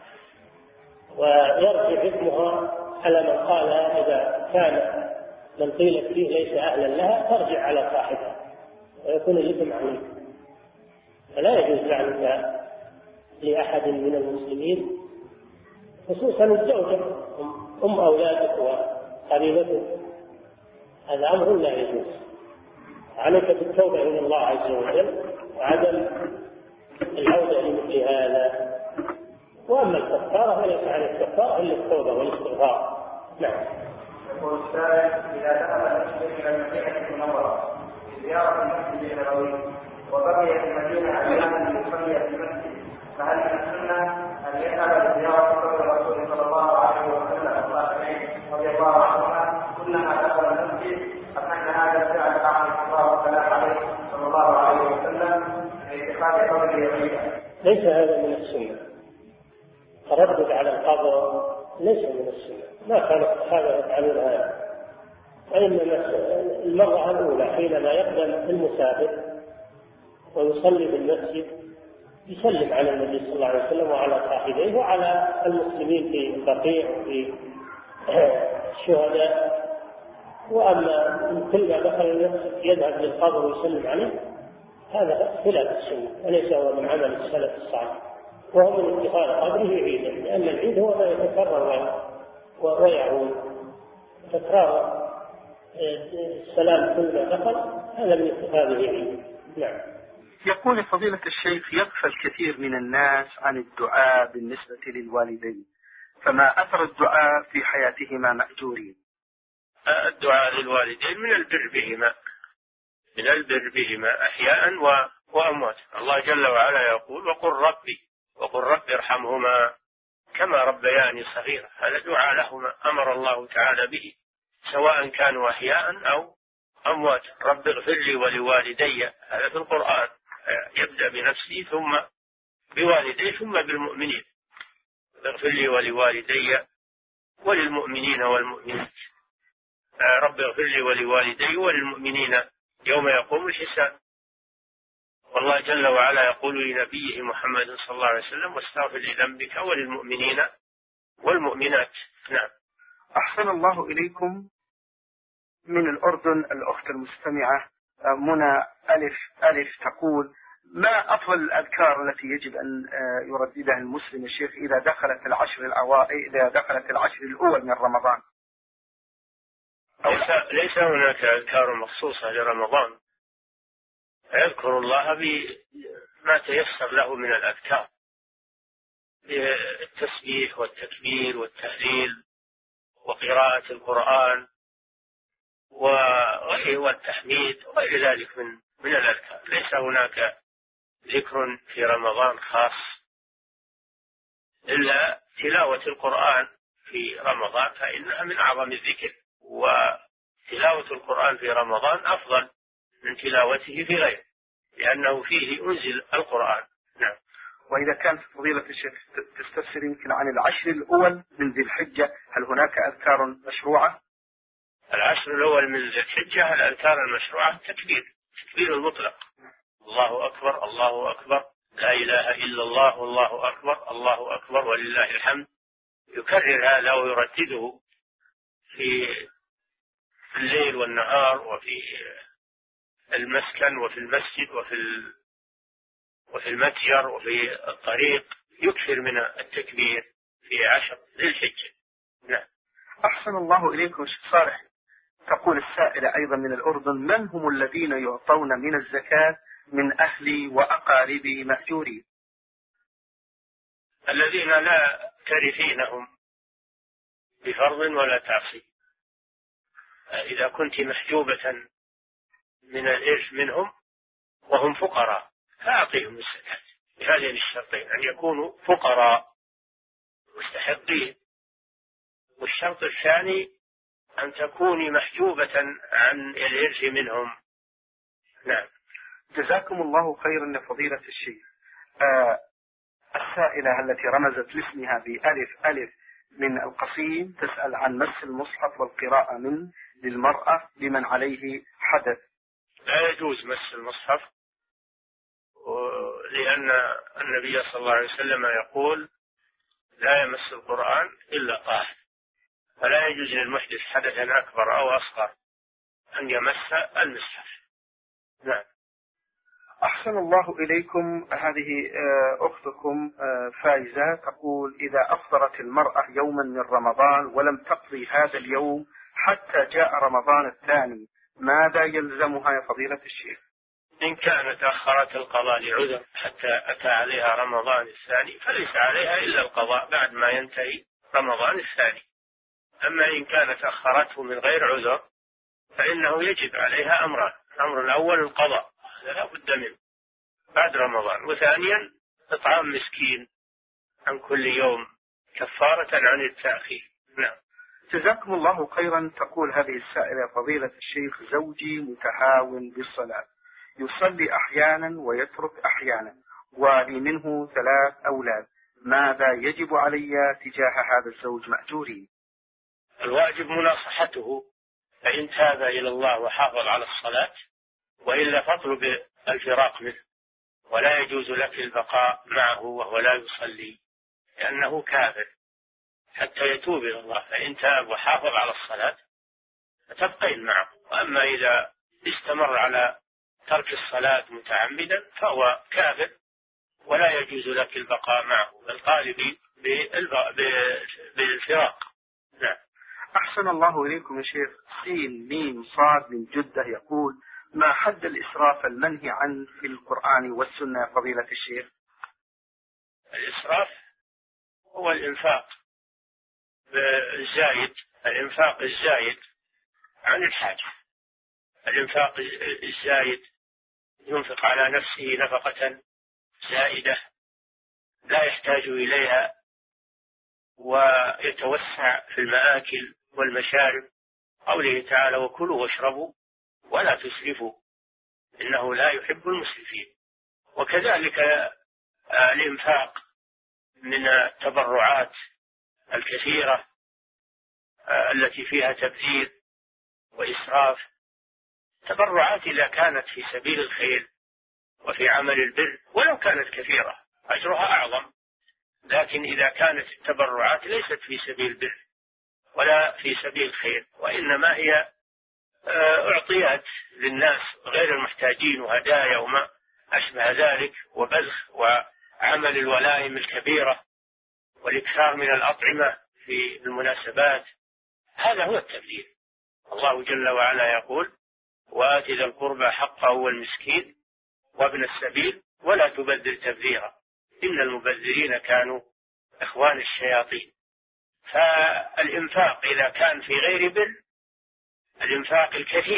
ويرجع حكمها على من قالها إذا كان من قيل فيه ليس أهلا لها ترجع على صاحبها ويكون الإثم عليه. فلا يجوز لعنك لأحد من المسلمين، خصوصا الزوجة أم أولادك وقريبتك، هذا أمر لا يجوز. عليك بالتوبة إلى الله عز وجل وعدم العودة لمثل هذا. وأما الكفارة فليس على الكفارة إلا التوبة والاستغفار. نعم. يقول السائل إذا دخل المسلم إلى المدينة المنورة لزيارة المسجد النبوي وبقي في المدينة أياما يصلي في المسجد، فهل من السنة أن يذهب لزيارة قبر الرسول صلى الله عليه وسلم والصحابين رضي الله عنهما كلما دخل المسجد، أم أن هذا الفعل عن الله والسلام عليه صلى الله عليه وسلم لاتخاذ قبره عيدا؟ ليس هذا من السنة، التردد على القبر ليس من السنة، ما كان الصحابة يفعلون هذا. وإنما المرة الأولى حينما يقدم المسافر ويصلي بالمسجد يسلم على النبي صلى الله عليه وسلم وعلى صاحبيه وعلى المسلمين في البقيع وفي الشهداء. وأما كل ما دخل المسجد يذهب للقبر ويسلم عليه هذا خلاف السنة وليس هو من عمل السلف الصالح، وهو من اتخاذ قبره عيدا، لأن العيد هو ما يتكرر ويعود. تكرار السلام كل ما دخل هذا من اتخاذه عيدا. نعم. يقول فضيلة الشيخ يغفل كثير من الناس عن الدعاء بالنسبة للوالدين، فما أثر الدعاء في حياتهما مأجورين؟ الدعاء للوالدين من البر بهما أحياء وأموات. الله جل وعلا يقول وقل رب ارحمهما كما ربياني صغيرا، هذا دعاء لهما أمر الله تعالى به سواء كانوا أحياء أو أموات. رب اغفر لي ولوالدي، هذا في القرآن، يبدأ بنفسه ثم بوالديه ثم بالمؤمنين. اغفر لي ولوالدي وللمؤمنين والمؤمنات. رب اغفر لي ولوالدي وللمؤمنين يوم يقوم الحساب. والله جل وعلا يقول لنبيه محمد صلى الله عليه وسلم واستغفر لذنبك وللمؤمنين والمؤمنات. نعم. أحسن الله إليكم. من الأردن الأخت المستمعة منى ألف تقول: ما أفضل الأذكار التي يجب أن يرددها المسلم الشيخ إذا دخلت العشر الأول من رمضان؟ ليس هناك أذكار مخصوصة لرمضان، يذكر الله بما تيسر له من الأذكار، التسبيح والتكبير والتهليل وقراءة القرآن والتحميد وغير ذلك من الأذكار. ليس هناك ذكر في رمضان خاص إلا تلاوة القرآن في رمضان، فإنها من أعظم الذكر، وتلاوة القرآن في رمضان أفضل من تلاوته في غيره لأنه فيه أنزل القرآن. نعم. وإذا كان فضيلة الشيخ تستفسر يمكن عن العشر الأول من ذي الحجة، هل هناك أذكار مشروعة؟ العشر الأول من ذي الحجة الأذكار المشروعة التكبير المطلق، الله أكبر الله أكبر لا إله إلا الله والله أكبر الله أكبر ولله الحمد، يكرر هذا ويردده في الليل والنهار وفي المسكن وفي المسجد وفي المتجر وفي الطريق يكثر من التكبير في 10 ذي الحجة. نعم. أحسن الله إليكم شيخ صالح. تقول السائلة أيضا من الأردن: من هم الذين يعطون من الزكاة من أهلي وأقاربي مأجورين؟ الذين لا ترثينهم بفرض ولا تعصيب. إذا كنت محجوبة من الإرث منهم وهم فقراء فأعطيهم الزكاة بهذين الشرطين: أن يكونوا فقراء مستحقين، والشرط الثاني أن تكوني محجوبة عن الإرث منهم. نعم. جزاكم الله خيرا يا فضيلة الشيخ. السائلة التي رمزت لاسمها بألف ألف من القصيم تسأل عن مس المصحف والقراءة منه للمرأة لمن عليه حدث. لا يجوز مس المصحف، لأن النبي صلى الله عليه وسلم يقول: لا يمس القرآن إلا طاهر، فلا يجوز للمحدث حدثا أكبر أو أصغر أن يمس المصحف. نعم. أحسن الله إليكم. هذه أختكم فايزة تقول: إذا أفطرت المرأة يوما من رمضان ولم تقضي هذا اليوم حتى جاء رمضان الثاني، ماذا يلزمها يا فضيلة الشيخ؟ إن كانت أخرت القضاء لعذر حتى أتى عليها رمضان الثاني فليس عليها إلا القضاء بعد ما ينتهي رمضان الثاني. أما إن كانت أخرته من غير عذر فإنه يجب عليها أمران: الأمر الأول القضاء، هذا لا بد منه بعد رمضان، وثانيا إطعام مسكين عن كل يوم كفارة عن التأخير. نعم. جزاكم الله خيرا. تقول هذه السائلة: فضيلة الشيخ، زوجي متهاون بالصلاة، يصلي أحيانا ويترك أحيانا، ولي منه 3 أولاد، ماذا يجب علي تجاه هذا الزوج مأجورين؟ الواجب مناصحته، فإن تاب إلى الله وحافظ على الصلاة وإلا فاطلب الفراق منه، ولا يجوز لك البقاء معه وهو لا يصلي لأنه كافر حتى يتوب إلى الله. فإن تاب وحافظ على الصلاة فتبقين معه، وأما إذا استمر على ترك الصلاة متعمدا فهو كافر ولا يجوز لك البقاء معه، بل طالبي بالفراق. نعم. أحسن الله إليكم يا شيخ. سين ميم صاد من جدة يقول: ما حد الإسراف المنهي عنه في القرآن والسنة يا فضيلة الشيخ؟ الإسراف هو الإنفاق الزايد، الإنفاق الزايد عن الحاجة. الإنفاق الزايد ينفق على نفسه نفقة زائدة لا يحتاج إليها، ويتوسع في المآكل والمشارب. قوله تعالى: وكلوا واشربوا ولا تسرفوا إنه لا يحب المسرفين. وكذلك الإنفاق من التبرعات الكثيرة التي فيها تبذير وإسراف. تبرعات إذا كانت في سبيل الخير وفي عمل البر ولو كانت كثيرة أجرها أعظم، لكن إذا كانت التبرعات ليست في سبيل البر ولا في سبيل الخير، وإنما هي أعطيات للناس غير المحتاجين وهدايا وما أشبه ذلك، وبذخ وعمل الولائم الكبيرة والإكثار من الأطعمة في المناسبات، هذا هو التبذير. الله جل وعلا يقول: وآت ذا القربى حقه والمسكين وابن السبيل ولا تبذر تبذيرا إن المبذرين كانوا إخوان الشياطين. فالإنفاق إذا كان في غير بر، الإنفاق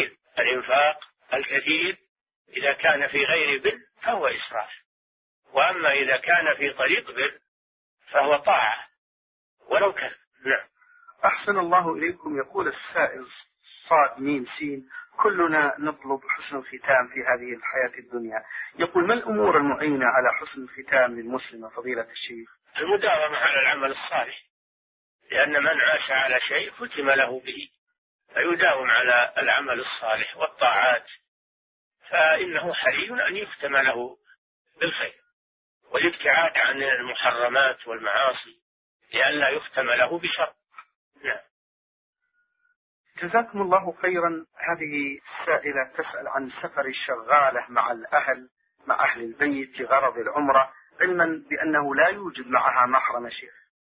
الكثير إذا كان في غير بر فهو إسراف، وأما إذا كان في طريق بر فهو طاعة ولو كان. نعم. أحسن الله إليكم. يقول السائل صاد ميم سين: كلنا نطلب حسن الختام في هذه الحياة الدنيا، يقول: ما الأمور المعينة على حسن الختام للمسلم فضيلة الشيخ؟ المداومة على العمل الصالح، لأن من عاش على شيء ختم له به، فيداوم على العمل الصالح والطاعات، فإنه حري أن يختم له بالخير، والابتعاد عن المحرمات والمعاصي لئلا يختم له بشر. نعم. جزاكم الله خيرا. هذه السائلة تسأل عن سفر الشغالة مع الأهل، مع أهل البيت لغرض العمرة، علما بأنه لا يوجد معها محرم شيخ.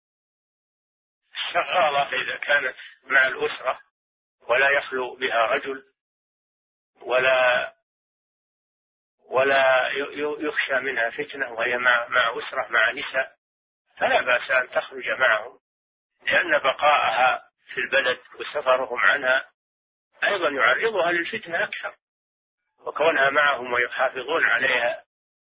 الشغالة إذا كانت مع الأسرة ولا يخلو بها رجل ولا يخشى منها فتنة، وهي مع أسرة مع نساء، فلا بأس أن تخرج معهم، لأن بقاءها في البلد وسفرهم عنها أيضا يعرضها للفتنة أكثر، وكونها معهم ويحافظون عليها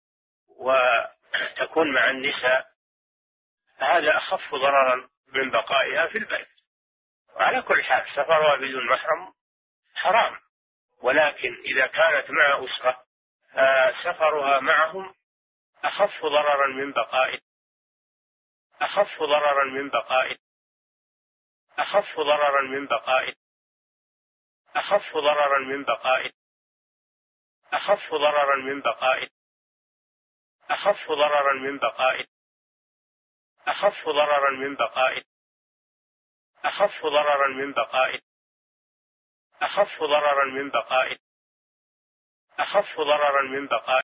وتكون مع النساء هذا أخف ضررا من بقائها في البيت. وعلى كل حال سفرها بدون محرم حرام، ولكن إذا كانت مع أسرة سفرها معهم أخف ضررا من بقائها، أخف ضررا من بقائها، أخف ضررا من بقائها، أخف ضررا من بقائها، أخف ضررا من بقائها، أخف ضررا من بقائها، أخف ضررا من بقائها، أخف ضررا من بقائها، أخف ضررا من بقائها، أخف ضررا من بقائها.